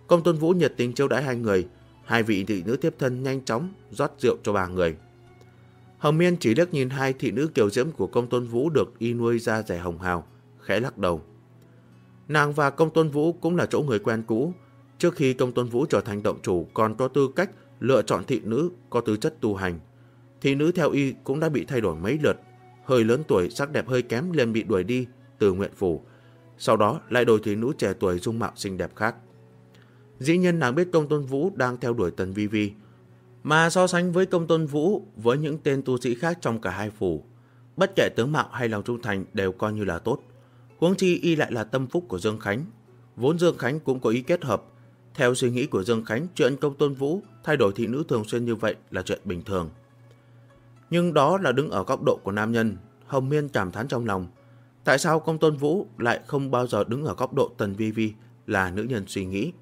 Công Tôn Vũ nhiệt tình chiêu đãi hai người. Hai vị thị nữ tiếp thân nhanh chóng rót rượu cho ba người. Hồng Miên chỉ liếc nhìn hai thị nữ kiều diễm của Công Tôn Vũ được y nuôi ra rẻ hồng hào, khẽ lắc đầu. Nàng và Công Tôn Vũ cũng là chỗ người quen cũ. Trước khi Công Tôn Vũ trở thành động chủ còn có tư cách lựa chọn thị nữ có tư chất tu hành. Thị nữ theo y cũng đã bị thay đổi mấy lượt. Hơi lớn tuổi, sắc đẹp hơi kém liền bị đuổi đi từ Nguyện Phủ. Sau đó lại đổi thị nữ trẻ tuổi dung mạo xinh đẹp khác. Dĩ nhiên nàng biết Công Tôn Vũ đang theo đuổi Tần Vi Vi. Mà so sánh với Công Tôn Vũ với những tên tu sĩ khác trong cả hai phủ, bất kể tướng mạo hay lòng trung thành đều coi như là tốt. Huống chi y lại là tâm phúc của Dương Khánh. Vốn Dương Khánh cũng có ý kết hợp. Theo suy nghĩ của Dương Khánh, chuyện Công Tôn Vũ thay đổi thị nữ thường xuyên như vậy là chuyện bình thường. Nhưng đó là đứng ở góc độ của nam nhân. Hồng Miên cảm thán trong lòng. Tại sao Công Tôn Vũ lại không bao giờ đứng ở góc độ Tần Vi Vi là nữ nhân suy nghĩ?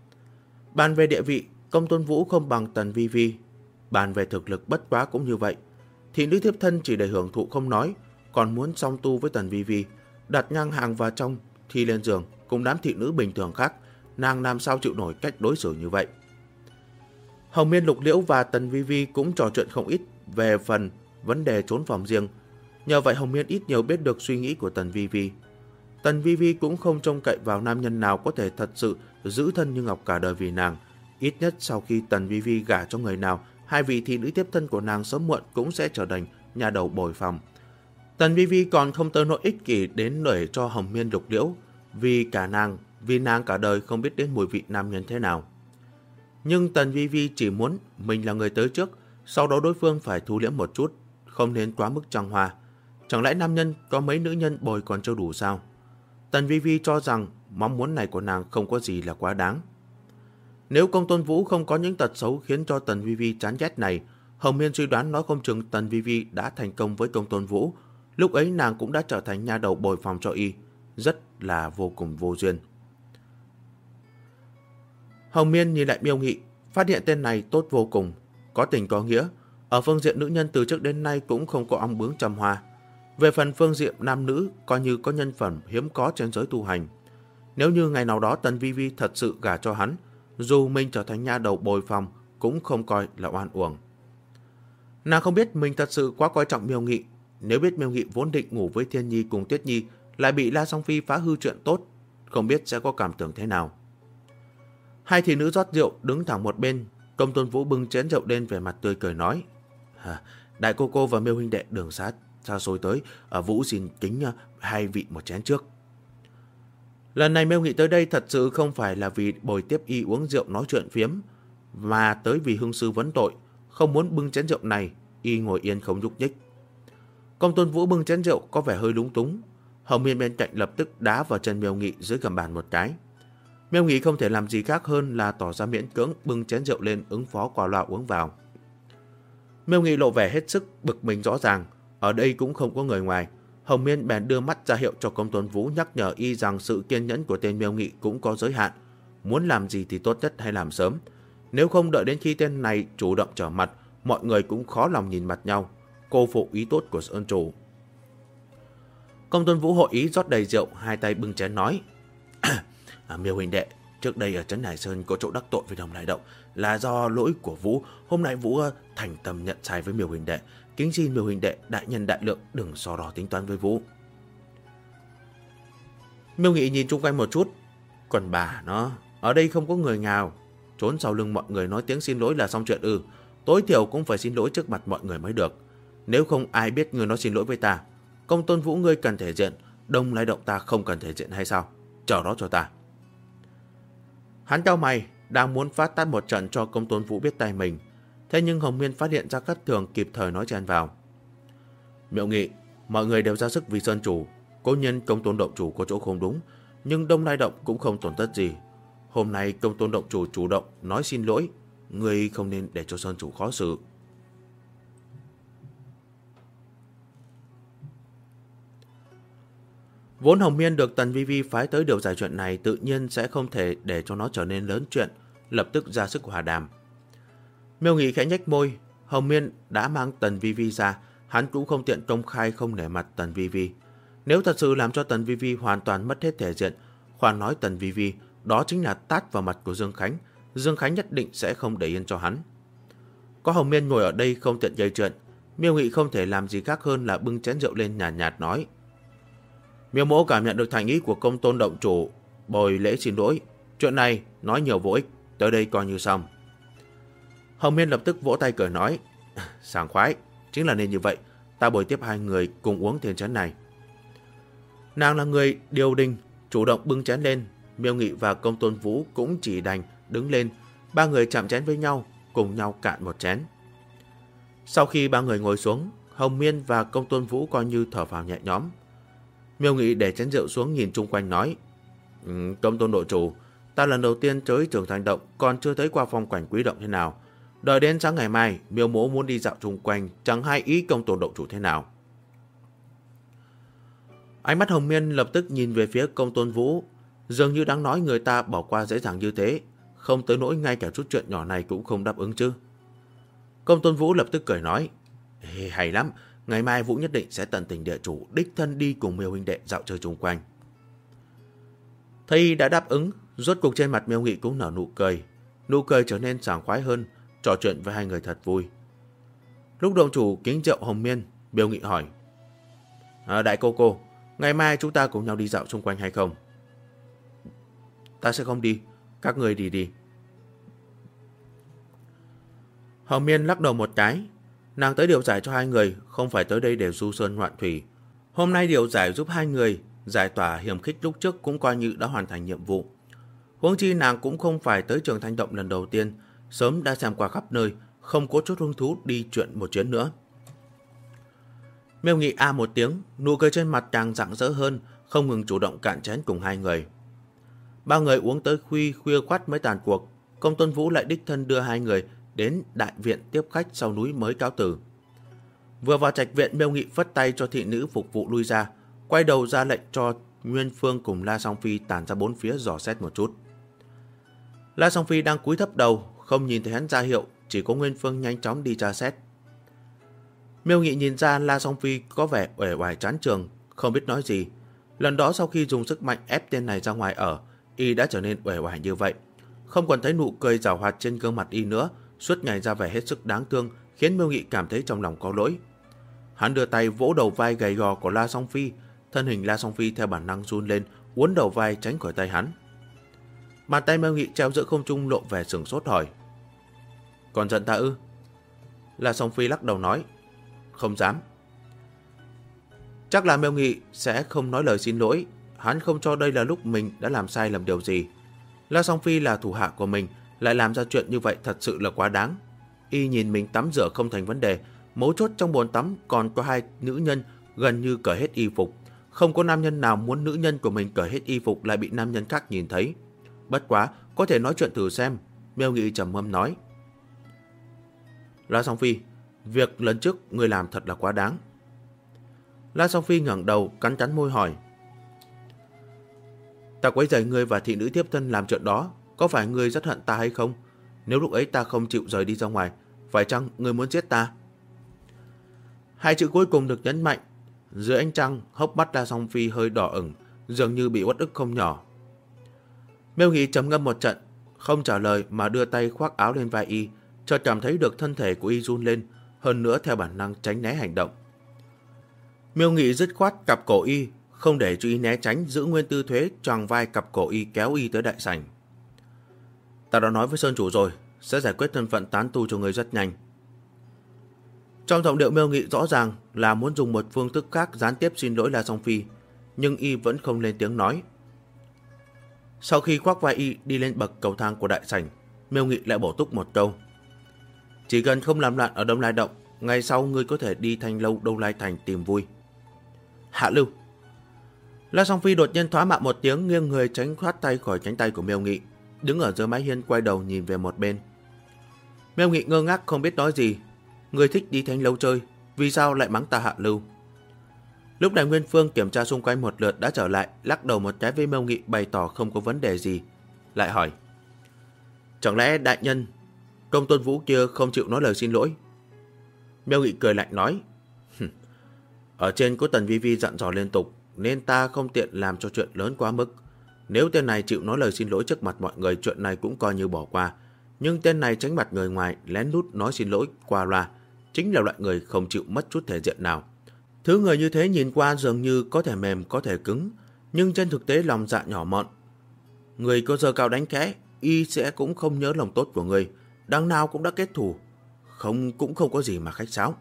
Bàn về địa vị, Công Tôn Vũ không bằng Tần Vi Vi. Bàn về thực lực bất quá cũng như vậy. Thị nữ thiếp thân chỉ để hưởng thụ không nói, còn muốn song tu với Tần Vi Vi, đặt ngang hàng vào trong, thi lên giường cùng đám thị nữ bình thường khác, nàng làm sao chịu nổi cách đối xử như vậy. Hồng Miên, Lục Liễu và Tần Vi Vi cũng trò chuyện không ít về phần vấn đề trốn phòng riêng. Nhờ vậy Hồng Miên ít nhiều biết được suy nghĩ của Tần Vi Vi. Tần Vi Vi cũng không trông cậy vào nam nhân nào có thể thật sự giữ thân như ngọc cả đời vì nàng. Ít nhất sau khi Tần Vi Vi gả cho người nào, hai vị thị nữ tiếp thân của nàng sớm muộn cũng sẽ trở thành nhà đầu bồi phòng. Tần Vi Vi còn không tới nỗi ích kỷ đến để cho Hồng Miên, Lục Liễu, vì nàng cả đời không biết đến mùi vị nam nhân thế nào. Nhưng Tần Vi Vi chỉ muốn mình là người tới trước, sau đó đối phương phải thu liễm một chút, không nên quá mức trăng hoa. Chẳng lẽ nam nhân có mấy nữ nhân bồi còn chưa đủ sao? Tần Vi Vi cho rằng mong muốn này của nàng không có gì là quá đáng. Nếu Công Tôn Vũ không có những tật xấu khiến cho Tần Vi Vi chán ghét này, Hồng Miên suy đoán nói không chừng Tần Vi Vi đã thành công với Công Tôn Vũ. Lúc ấy nàng cũng đã trở thành nha đầu bồi phòng cho y, rất là vô cùng vô duyên. Hồng Miên nhìn lại Miêu Nghị, phát hiện tên này tốt vô cùng, có tình có nghĩa. Ở phương diện nữ nhân từ trước đến nay cũng không có ong bướm trăm hoa. Về phần phương diện nam nữ, coi như có nhân phẩm hiếm có trên giới tu hành. Nếu như ngày nào đó Tần Vi Vi thật sự gả cho hắn, dù mình trở thành nha đầu bồi phòng cũng không coi là oan uổng. Nàng không biết mình thật sự quá coi trọng Miêu Nghị. Nếu biết Miêu Nghị vốn định ngủ với Thiên Nhi cùng Tuyết Nhi, lại bị La Song Phi phá hư chuyện tốt, không biết sẽ có cảm tưởng thế nào. Hai thị nữ rót rượu đứng thẳng một bên. Công Tôn Vũ bưng chén rượu lên vẻ mặt tươi cười nói: Đại cô và Miêu huynh đệ đường xa xôi tới, Vũ xin kính hai vị một chén trước. Lần này Miêu Nghị tới đây thật sự không phải là vì bồi tiếp y uống rượu nói chuyện phiếm, mà tới vì hương sư vấn tội, không muốn bưng chén rượu này, y ngồi yên không nhúc nhích. Công Tôn Vũ bưng chén rượu có vẻ hơi lúng túng. Hồng Miên bên cạnh lập tức đá vào chân Miêu Nghị dưới gầm bàn một cái. Miêu Nghị không thể làm gì khác hơn là tỏ ra miễn cưỡng bưng chén rượu lên ứng phó qua loa uống vào. Miêu Nghị lộ vẻ hết sức bực mình rõ ràng, ở đây cũng không có người ngoài. Hồng Miên bèn đưa mắt ra hiệu cho Công Tôn Vũ, nhắc nhở y rằng sự kiên nhẫn của tên Miêu Nghị cũng có giới hạn. Muốn làm gì thì tốt nhất hay làm sớm. Nếu không đợi đến khi tên này chủ động trở mặt, mọi người cũng khó lòng nhìn mặt nhau, cô phụ ý tốt của ơn chủ. Công Tôn Vũ hội ý rót đầy rượu, hai tay bưng chén nói: Miêu huynh đệ, trước đây ở trấn Hải Sơn có chỗ đắc tội với Đồng Lai Động, là do lỗi của Vũ. Hôm nay Vũ thành tâm nhận sai với Miêu huynh đệ, kính xin Miêu huynh đệ đại nhân đại lượng đừng so đo tính toán với Vũ. Miêu Nghị nhìn chung quanh một chút, còn bà nó, ở đây không có người nào, trốn sau lưng mọi người nói tiếng xin lỗi là xong chuyện ư? Tối thiểu cũng phải xin lỗi trước mặt mọi người mới được. Nếu không ai biết người nói xin lỗi với ta. Công Tôn Vũ ngươi cần thể diện, Đông Lai Động ta không cần thể diện hay sao? Chờ đó cho ta. Hắn cau mày, đang muốn phát tát một trận cho Công Tôn Vũ biết tay mình. Thế nhưng Hồng Miên phát hiện ra Cát Tường kịp thời nói chen vào: Miêu Nghị, mọi người đều ra sức vì Sơn chủ. Cố nhiên Công Tôn Động chủ có chỗ không đúng, nhưng Đông Lai Động cũng không tổn thất gì. Hôm nay Công Tôn Động chủ chủ động nói xin lỗi, ngươi không nên để cho Sơn chủ khó xử. Vốn Hồng Miên được Tần Vi Vi phái tới điều giải chuyện này, tự nhiên sẽ không thể để cho nó trở nên lớn chuyện, lập tức ra sức hòa đàm. Miêu Nghị khẽ nhếch môi, Hồng Miên đã mang Tần Vi Vi ra, hắn cũng không tiện công khai không nể mặt Tần Vi Vi. Nếu thật sự làm cho Tần Vi Vi hoàn toàn mất hết thể diện, khoan nói Tần Vi Vi, đó chính là tát vào mặt của Dương Khánh. Dương Khánh nhất định sẽ không để yên cho hắn. Có Hồng Miên ngồi ở đây không tiện gây chuyện, Miêu Nghị không thể làm gì khác hơn là bưng chén rượu lên nhàn nhạt nói: Miêu mỗ cảm nhận được thành ý của Công Tôn động chủ, bồi lễ xin lỗi. Chuyện này nói nhiều vô ích, tới đây coi như xong. Hồng Miên lập tức vỗ tay cười nói: Sảng khoái, chính là nên như vậy. Ta bồi tiếp hai người cùng uống tiền chén này. Nàng là người điều đình, chủ động bưng chén lên. Miêu Nghị và Công Tôn Vũ cũng chỉ đành đứng lên. Ba người chạm chén với nhau, cùng nhau cạn một chén. Sau khi ba người ngồi xuống, Hồng Miên và Công Tôn Vũ coi như thở phào nhẹ nhõm. Miêu Nghị để chén rượu xuống nhìn chung quanh nói: Công Tôn độ chủ, ta lần đầu tiên tới Trường Thành Động, còn chưa thấy qua phong cảnh quý động thế nào. Đợi đến sáng ngày mai, Miêu mỗ muốn đi dạo chung quanh, chẳng hay ý Công Tôn độ chủ thế nào. Ánh mắt Hồng Miên lập tức nhìn về phía Công Tôn Vũ, dường như đang nói người ta bỏ qua dễ dàng như thế, không tới nỗi ngay cả chút chuyện nhỏ này cũng không đáp ứng chứ. Công Tôn Vũ lập tức cười nói: Hay lắm, ngày mai Vũ nhất định sẽ tận tình địa chủ, đích thân đi cùng Miêu huynh đệ dạo chơi chung quanh. Thấy đã đáp ứng, rốt cuộc trên mặt Miêu Nghị cũng nở nụ cười trở nên sảng khoái hơn, trò chuyện với hai người thật vui. Lúc động chủ kính rượu Hồng Miên, Miêu Nghị hỏi: Đại cô, ngày mai chúng ta cùng nhau đi dạo xung quanh hay không? Ta sẽ không đi, các người đi. Hồng Miên lắc đầu một cái. Nàng tới điều giải cho hai người, không phải tới đây để du sơn ngoạn thủy. Hôm nay điều giải giúp hai người giải tỏa hiểm khích lúc trước cũng coi như đã hoàn thành nhiệm vụ. Huống chi nàng cũng không phải tới Trường Thanh Động lần đầu tiên, sớm đã xem qua khắp nơi, không có chút hứng thú đi chuyện một chuyến nữa. Miêu Nghị a một tiếng, nụ cười trên mặt càng rạng rỡ hơn, không ngừng chủ động cạn chén cùng hai người. Ba người uống tới khuya khoắt mới tàn cuộc. Công Tôn Vũ lại đích thân đưa hai người đến đại viện tiếp khách sau núi mới cáo từ. Vừa vào trạch viện, Miêu Nghị phất tay cho thị nữ phục vụ lui ra, quay đầu ra lệnh cho Nguyên Phương cùng La Song Phi tản ra bốn phía dò xét một chút. La Song Phi đang cúi thấp đầu, không nhìn thấy hắn ra hiệu, chỉ có Nguyên Phương nhanh chóng đi tra xét. Miêu Nghị nhìn ra La Song Phi có vẻ uể oải chán trường, không biết nói gì. Lần đó sau khi dùng sức mạnh ép tên này ra ngoài ở, y đã trở nên uể oải như vậy, không còn thấy nụ cười giảo hoạt trên gương mặt y nữa, suốt ngày ra vẻ hết sức đáng thương, khiến Miêu Nghị cảm thấy trong lòng có lỗi. Hắn đưa tay vỗ đầu vai gầy gò của La Song Phi, thân hình La Song Phi theo bản năng run lên, uốn đầu vai tránh khỏi tay hắn. Bàn tay Miêu Nghị treo giữa không trung lộ vẻ sửng sốt hỏi: Còn giận ta ư? La Song Phi lắc đầu nói: Không dám. Chắc là Miêu Nghị sẽ không nói lời xin lỗi, hắn không cho đây là lúc mình đã làm sai lầm điều gì. La Song Phi là thủ hạ của mình, lại làm ra chuyện như vậy thật sự là quá đáng. Y nhìn mình tắm rửa không thành vấn đề, mấu chốt trong bồn tắm còn có hai nữ nhân gần như cởi hết y phục. Không có nam nhân nào muốn nữ nhân của mình cởi hết y phục lại bị nam nhân khác nhìn thấy. Bất quá, có thể nói chuyện thử xem. Miêu Nghị trầm ngâm nói: La Song Phi, việc lần trước người làm thật là quá đáng. La Song Phi ngẩng đầu, cắn môi hỏi: Ta quấy rầy ngươi và thị nữ tiếp thân làm chuyện đó, có phải ngươi rất hận ta hay không? Nếu lúc ấy ta không chịu rời đi ra ngoài, phải chăng ngươi muốn giết ta? Hai chữ cuối cùng được nhấn mạnh. Dưới ánh trăng, hốc mắt La Song Phi hơi đỏ ửng, dường như bị uất ức không nhỏ. Miêu Nghị trầm ngâm một trận, không trả lời mà đưa tay khoác áo lên vai y, chợt cảm thấy được thân thể của y run lên, hơn nữa theo bản năng tránh né hành động. Miêu Nghị dứt khoát cặp cổ y, không để cho y né tránh, giữ nguyên tư thế choàng vai cặp cổ y kéo y tới đại sảnh. Ta đã nói với Sơn chủ rồi, sẽ giải quyết thân phận tán tu cho người rất nhanh. Trong giọng điệu Miêu Nghị rõ ràng là muốn dùng một phương thức khác gián tiếp xin lỗi La Song Phi, nhưng y vẫn không lên tiếng nói. Sau khi khoác vai y đi lên bậc cầu thang của đại sảnh, Miêu Nghị lại bổ túc một câu: Chỉ cần không làm loạn ở Đông Lai Động, ngày sau ngươi có thể đi Thanh Lâu Đông Lai Thành tìm vui. Hạ lưu. La Song Phi đột nhiên thoá mạ một tiếng, nghiêng người tránh thoát tay khỏi cánh tay của Miêu Nghị, đứng ở dưới mái hiên quay đầu nhìn về một bên. Miêu Nghị ngơ ngác không biết nói gì. Người thích đi Thanh Lâu chơi, vì sao lại mắng ta hạ lưu? Lúc này Nguyên Phương kiểm tra xung quanh một lượt đã trở lại, lắc đầu một cái với Miêu Nghị bày tỏ không có vấn đề gì, lại hỏi: Chẳng lẽ đại nhân Công Tôn Vũ kia không chịu nói lời xin lỗi? Miêu Nghị cười lạnh nói: Ở trên có Tần Vi Vi dặn dò liên tục, nên ta không tiện làm cho chuyện lớn quá mức. Nếu tên này chịu nói lời xin lỗi trước mặt mọi người, chuyện này cũng coi như bỏ qua. Nhưng tên này tránh mặt người ngoài, lén lút nói xin lỗi qua loa, chính là loại người không chịu mất chút thể diện nào. Thứ người như thế nhìn qua dường như có thể mềm có thể cứng, nhưng trên thực tế lòng dạ nhỏ mọn. Người có giơ cao đánh khẽ, y sẽ cũng không nhớ lòng tốt của người, đằng nào cũng đã kết thù, cũng không có gì mà khách sáo.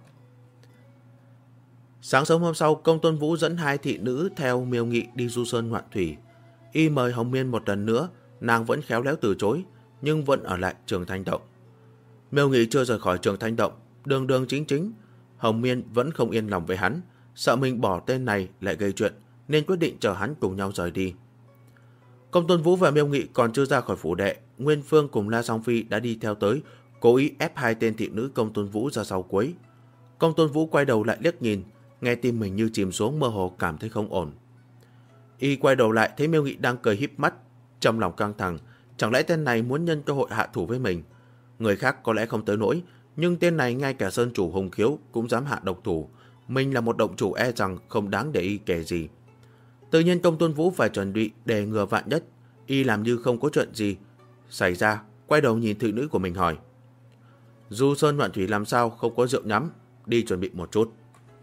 Sáng sớm hôm sau, Công Tôn Vũ dẫn hai thị nữ theo Miêu Nghị đi du sơn ngoạn thủy. Y mời Hồng Miên một lần nữa, nàng vẫn khéo léo từ chối, nhưng vẫn ở lại Trường Thanh Động. Miêu Nghị chưa rời khỏi Trường Thanh Động, đường đường chính chính, Hồng Miên vẫn không yên lòng với hắn, sợ mình bỏ tên này lại gây chuyện, nên quyết định chờ hắn cùng nhau rời đi. Công Tôn Vũ và Miêu Nghị còn chưa ra khỏi phủ đệ, Nguyên Phương cùng La Song Phi đã đi theo tới, cố ý ép hai tên thị nữ Công Tôn Vũ ra sau cuối. Công Tôn Vũ quay đầu lại liếc nhìn, nghe tim mình như chìm xuống, mơ hồ cảm thấy không ổn. Y quay đầu lại thấy Miêu Nghị đang cười híp mắt, trong lòng căng thẳng, chẳng lẽ tên này muốn nhân cơ hội hạ thủ với mình? Người khác có lẽ không tới nỗi, nhưng tên này ngay cả sơn chủ Hùng Khiếu cũng dám hạ độc thủ, mình là một động chủ e rằng không đáng để y kể gì. Tự nhiên Công Tôn Vũ phải chuẩn bị để ngừa vạn nhất, y làm như không có chuyện gì xảy ra, quay đầu nhìn thị nữ của mình hỏi: Du sơn ngoạn thủy làm sao không có rượu nhắm, đi chuẩn bị một chút.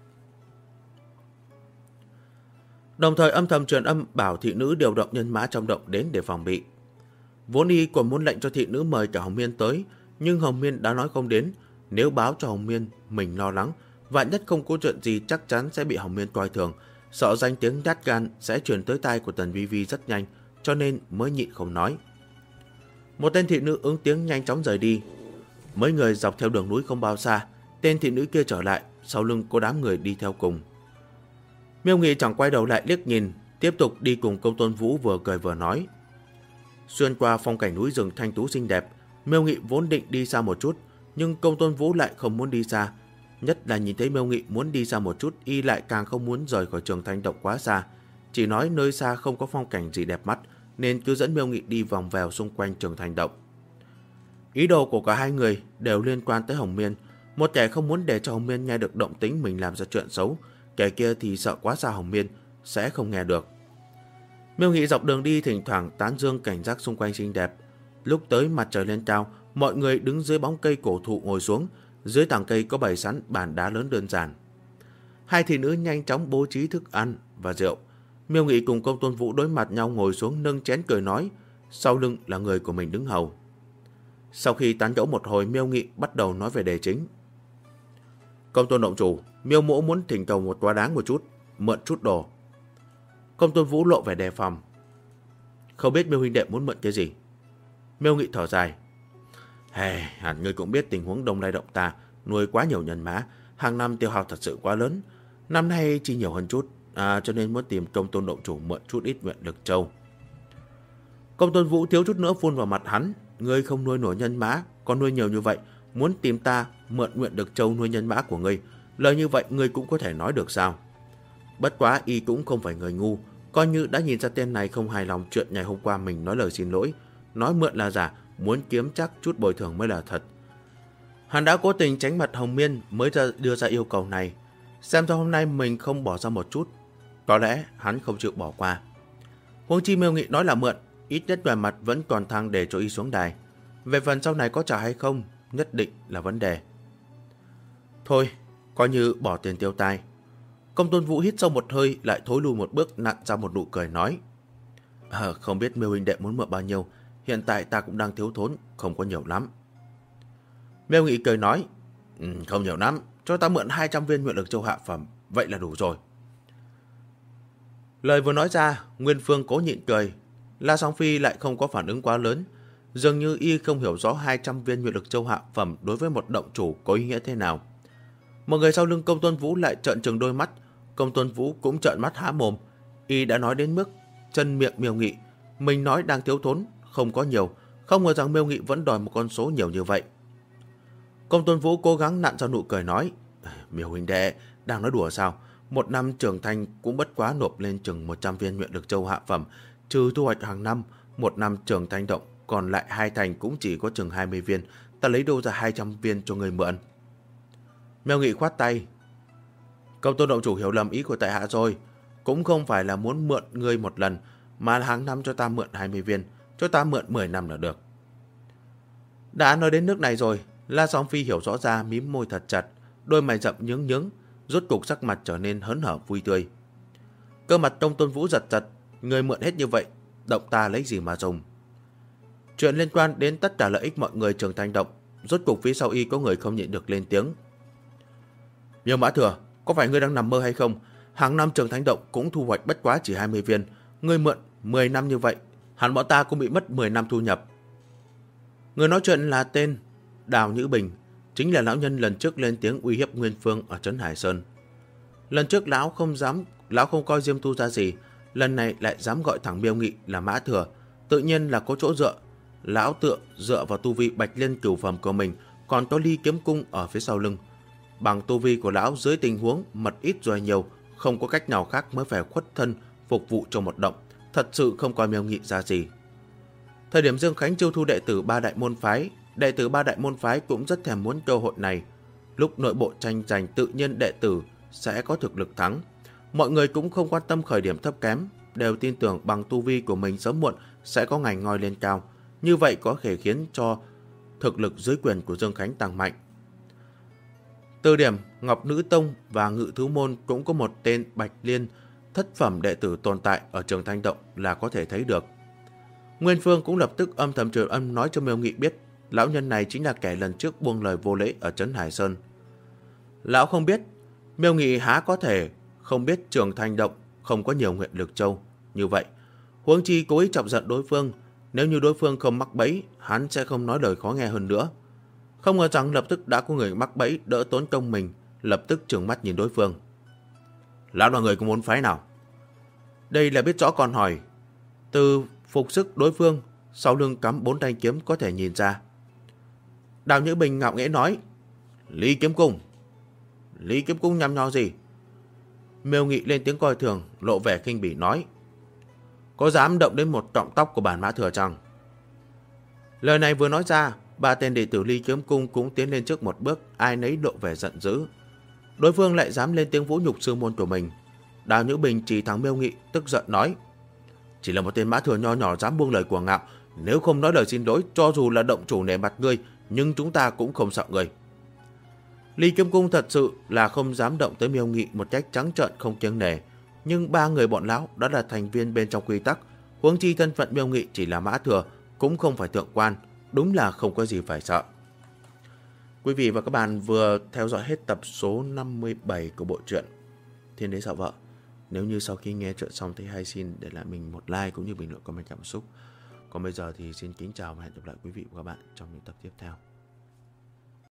Đồng thời âm thầm truyền âm bảo thị nữ điều động nhân mã trong động đến để phòng bị. Vốn y còn muốn lệnh cho thị nữ mời cả Hồng Miên tới, nhưng Hồng Miên đã nói không đến. Nếu báo cho Hồng Miên, mình lo lắng vạn nhất không có chuyện gì chắc chắn sẽ bị Hồng Miên coi thường, sợ danh tiếng nhát gan sẽ truyền tới tai của Tần Vi Vi rất nhanh, cho nên mới nhịn không nói. Một tên thị nữ ứng tiếng nhanh chóng rời đi. Mấy người dọc theo đường núi không bao xa, tên thị nữ kia trở lại, sau lưng có đám người đi theo cùng. Miêu Nghị chẳng quay đầu lại liếc nhìn, tiếp tục đi cùng Công Tôn Vũ vừa cười vừa nói. Xuyên qua phong cảnh núi rừng thanh tú xinh đẹp, Miêu Nghị vốn định đi xa một chút, nhưng Công Tôn Vũ lại không muốn đi xa. Nhất là nhìn thấy Miêu Nghị muốn đi xa một chút, y lại càng không muốn rời khỏi Trường Thanh Động quá xa. Chỉ nói nơi xa không có phong cảnh gì đẹp mắt, nên cứ dẫn Miêu Nghị đi vòng vèo xung quanh Trường Thanh Động. Ý đồ của cả hai người đều liên quan tới Hồng Miên. Một kẻ không muốn để cho Hồng Miên nghe được động tĩnh mình làm ra chuyện xấu, kẻ kia thì sợ quá xa Hồng Miên sẽ không nghe được. Miêu Nghị dọc đường đi thỉnh thoảng tán dương cảnh giác xung quanh xinh đẹp. Lúc tới mặt trời lên cao, mọi người đứng dưới bóng cây cổ thụ ngồi xuống. Dưới tảng cây có bày sẵn bàn đá lớn đơn giản. Hai thị nữ nhanh chóng bố trí thức ăn và rượu. Miêu Nghị cùng Công Tôn Vũ đối mặt nhau ngồi xuống nâng chén cười nói, sau lưng là người của mình đứng hầu. Sau khi tán gẫu một hồi, Miêu Nghị bắt đầu nói về đề chính. Công Tôn động chủ, Miêu mỗ muốn thỉnh cầu một quá đáng một chút, mượn chút đồ. Công Tôn Vũ lộ vẻ đề phòng. Không biết Miêu huynh đệ muốn mượn cái gì? Miêu Nghị thở dài. Hẳn ngươi cũng biết tình huống Đông Lai Động ta nuôi quá nhiều nhân mã, hàng năm tiêu hao thật sự quá lớn. Năm nay chỉ nhiều hơn chút, cho nên muốn tìm Công Tôn động chủ mượn chút ít nguyện lực châu. Công Tôn Vũ thiếu chút nữa phun vào mặt hắn. Ngươi không nuôi nổi nhân mã, còn nuôi nhiều như vậy, muốn tìm ta mượn nguyện lực châu nuôi nhân mã của ngươi, lời như vậy ngươi cũng có thể nói được sao? Bất quá y cũng không phải người ngu, coi như đã nhìn ra tên này không hài lòng chuyện ngày hôm qua mình nói lời xin lỗi, nói mượn là giả, muốn kiếm chắc chút bồi thường mới là thật. Hắn đã cố tình tránh mặt Hồng Miên mới đưa ra yêu cầu này, xem ra hôm nay mình không bỏ ra một chút, có lẽ hắn không chịu bỏ qua. Huống chi Miêu Nghị nói là mượn, ít nhất về mặt vẫn còn thang để cho y xuống đài. Về phần sau này có trả hay không, nhất định là vấn đề. Thôi, coi như bỏ tiền tiêu tai. Công Tôn Vũ hít sâu một hơi, lại thối lùi một bước, nặn ra một nụ cười nói. Không biết Miêu huynh đệ muốn mượn bao nhiêu, hiện tại ta cũng đang thiếu thốn, không có nhiều lắm. Miêu Nghị cười nói, không nhiều lắm, cho ta mượn 200 viên nguyện lực châu hạ phẩm, vậy là đủ rồi. Lời vừa nói ra, Nguyên Phương cố nhịn cười. La Song Phi lại không có phản ứng quá lớn, dường như y không hiểu rõ 200 viên nguyện lực châu hạ phẩm đối với một động chủ có ý nghĩa thế nào. Một người sau lưng Công Tôn Vũ lại trợn trừng đôi mắt. Công Tôn Vũ cũng trợn mắt há mồm. Y đã nói đến mức chân miệng Miêu Nghị, mình nói đang thiếu thốn, không có nhiều, không ngờ rằng Miêu Nghị vẫn đòi một con số nhiều như vậy. Công Tôn Vũ cố gắng nặn ra nụ cười nói, Miêu huynh đệ đang nói đùa sao? Một năm trưởng thành cũng bất quá nộp lên chừng 100 viên nguyện lực châu hạ phẩm, trừ thu hoạch hàng năm, một năm trưởng thành động còn lại 2 thành cũng chỉ có chừng 20 viên, ta lấy đâu ra 200 viên cho người mượn? Miêu Nghị khoát tay. Công Tôn động chủ hiểu lầm ý của tại hạ rồi, cũng không phải là muốn mượn ngươi một lần, mà hàng năm cho ta mượn 20 viên, cho ta mượn 10 năm là được. Đã nói đến nước này rồi, La Song Phi hiểu rõ ra, mím môi thật chặt, đôi mày rậm nhướng nhướng, rốt cục sắc mặt trở nên hớn hở vui tươi. Cơ mặt Tông Tôn Vũ giật giật, người mượn hết như vậy, động ta lấy gì mà dùng? Chuyện liên quan đến tất cả lợi ích mọi người Trường Thanh Động, rốt cục phía sau y có người không nhịn được lên tiếng. Miêu Mã Thừa, có phải ngươi đang nằm mơ hay không? Hàng năm Trường Thanh Động cũng thu hoạch bất quá chỉ 20 viên, ngươi mượn 10 năm như vậy, hẳn bọn ta cũng bị mất 10 năm thu nhập. Người nói chuyện là tên Đào Nhữ Bình, chính là lão nhân lần trước lên tiếng uy hiếp Nguyên Phương ở trấn Hải Sơn. Lần trước lão không coi Diêm Tu ra gì, lần này lại dám gọi thẳng Miêu Nghị là Mã Thừa, tự nhiên là có chỗ dựa. Lão dựa vào tu vi Bạch Liên cửu phẩm của mình, còn có Ly Kiếm Cung ở phía sau lưng. Bằng tu vi của lão, dưới tình huống mật ít rồi nhiều, không có cách nào khác mới phải khuất thân phục vụ cho một động, thật sự không coi Miêu Nghị ra gì. Thời điểm Dương Khánh chiêu thu đệ tử ba đại môn phái cũng rất thèm muốn cơ hội này. Lúc nội bộ tranh giành, tự nhiên đệ tử sẽ có thực lực thắng. Mọi người cũng không quan tâm khởi điểm thấp kém, đều tin tưởng bằng tu vi của mình sớm muộn sẽ có ngày ngoi lên cao. Như vậy có thể khiến cho thực lực dưới quyền của Dương Khánh tăng mạnh. Từ điểm Ngọc Nữ Tông và Ngự Thú Môn cũng có một tên Bạch Liên thất phẩm đệ tử tồn tại ở Trường Thanh Động là có thể thấy được. Nguyên Phương cũng lập tức âm thầm truyền âm nói cho Miêu Nghị biết, lão nhân này chính là kẻ lần trước buông lời vô lễ ở trấn Hải Sơn. Lão không biết, Miêu Nghị há có thể không biết Trường Thanh Động không có nhiều huyện lực châu như vậy. Huống chi cố ý chọc giận đối phương, nếu như đối phương không mắc bẫy, hắn sẽ không nói lời khó nghe hơn nữa. Không ngờ rằng lập tức đã có người mắc bẫy, đỡ tốn công mình, lập tức trừng mắt nhìn đối phương. Lão là người của môn phái nào? Đây là biết rõ còn hỏi. Từ phục sức đối phương, sau lưng cắm 4 thanh kiếm có thể nhìn ra. Đào Nhữ Bình ngạo nghễ nói, Ly Kiếm Cung. Ly Kiếm Cung nhằm nhò gì? Miêu Nghị lên tiếng coi thường, lộ vẻ khinh bỉ nói, có dám động đến một trọng tóc của bản Mã Thừa chăng? Lời này vừa nói ra, ba tên đệ tử Ly Kiếm Cung cũng tiến lên trước một bước, ai nấy lộ vẻ giận dữ. Đối phương lại dám lên tiếng vũ nhục sư môn của mình. Đào Nhữ Bình chỉ thẳng Miêu Nghị, tức giận nói, chỉ là một tên Mã Thừa nho nhỏ dám buông lời cuồng ngạo, nếu không nói lời xin lỗi, cho dù là động chủ nể mặt ngươi, nhưng chúng ta cũng không sợ ngươi. Ly Kiếm Cung thật sự là không dám động tới Miêu Nghị một cách trắng trợn không kiêng nể, nhưng ba người bọn lão đã là thành viên bên trong quy tắc, huống chi thân phận Miêu Nghị chỉ là Mã Thừa, cũng không phải thượng quan, đúng là không có gì phải sợ. Quý vị và các bạn vừa theo dõi hết tập số 57 của bộ truyện Thiên Đế Sợ Vợ. Nếu như sau khi nghe chuyện xong thấy hay, xin để lại mình một like cũng như bình luận comment cảm xúc. Còn bây giờ thì xin kính chào và hẹn gặp lại quý vị và các bạn trong những tập tiếp theo.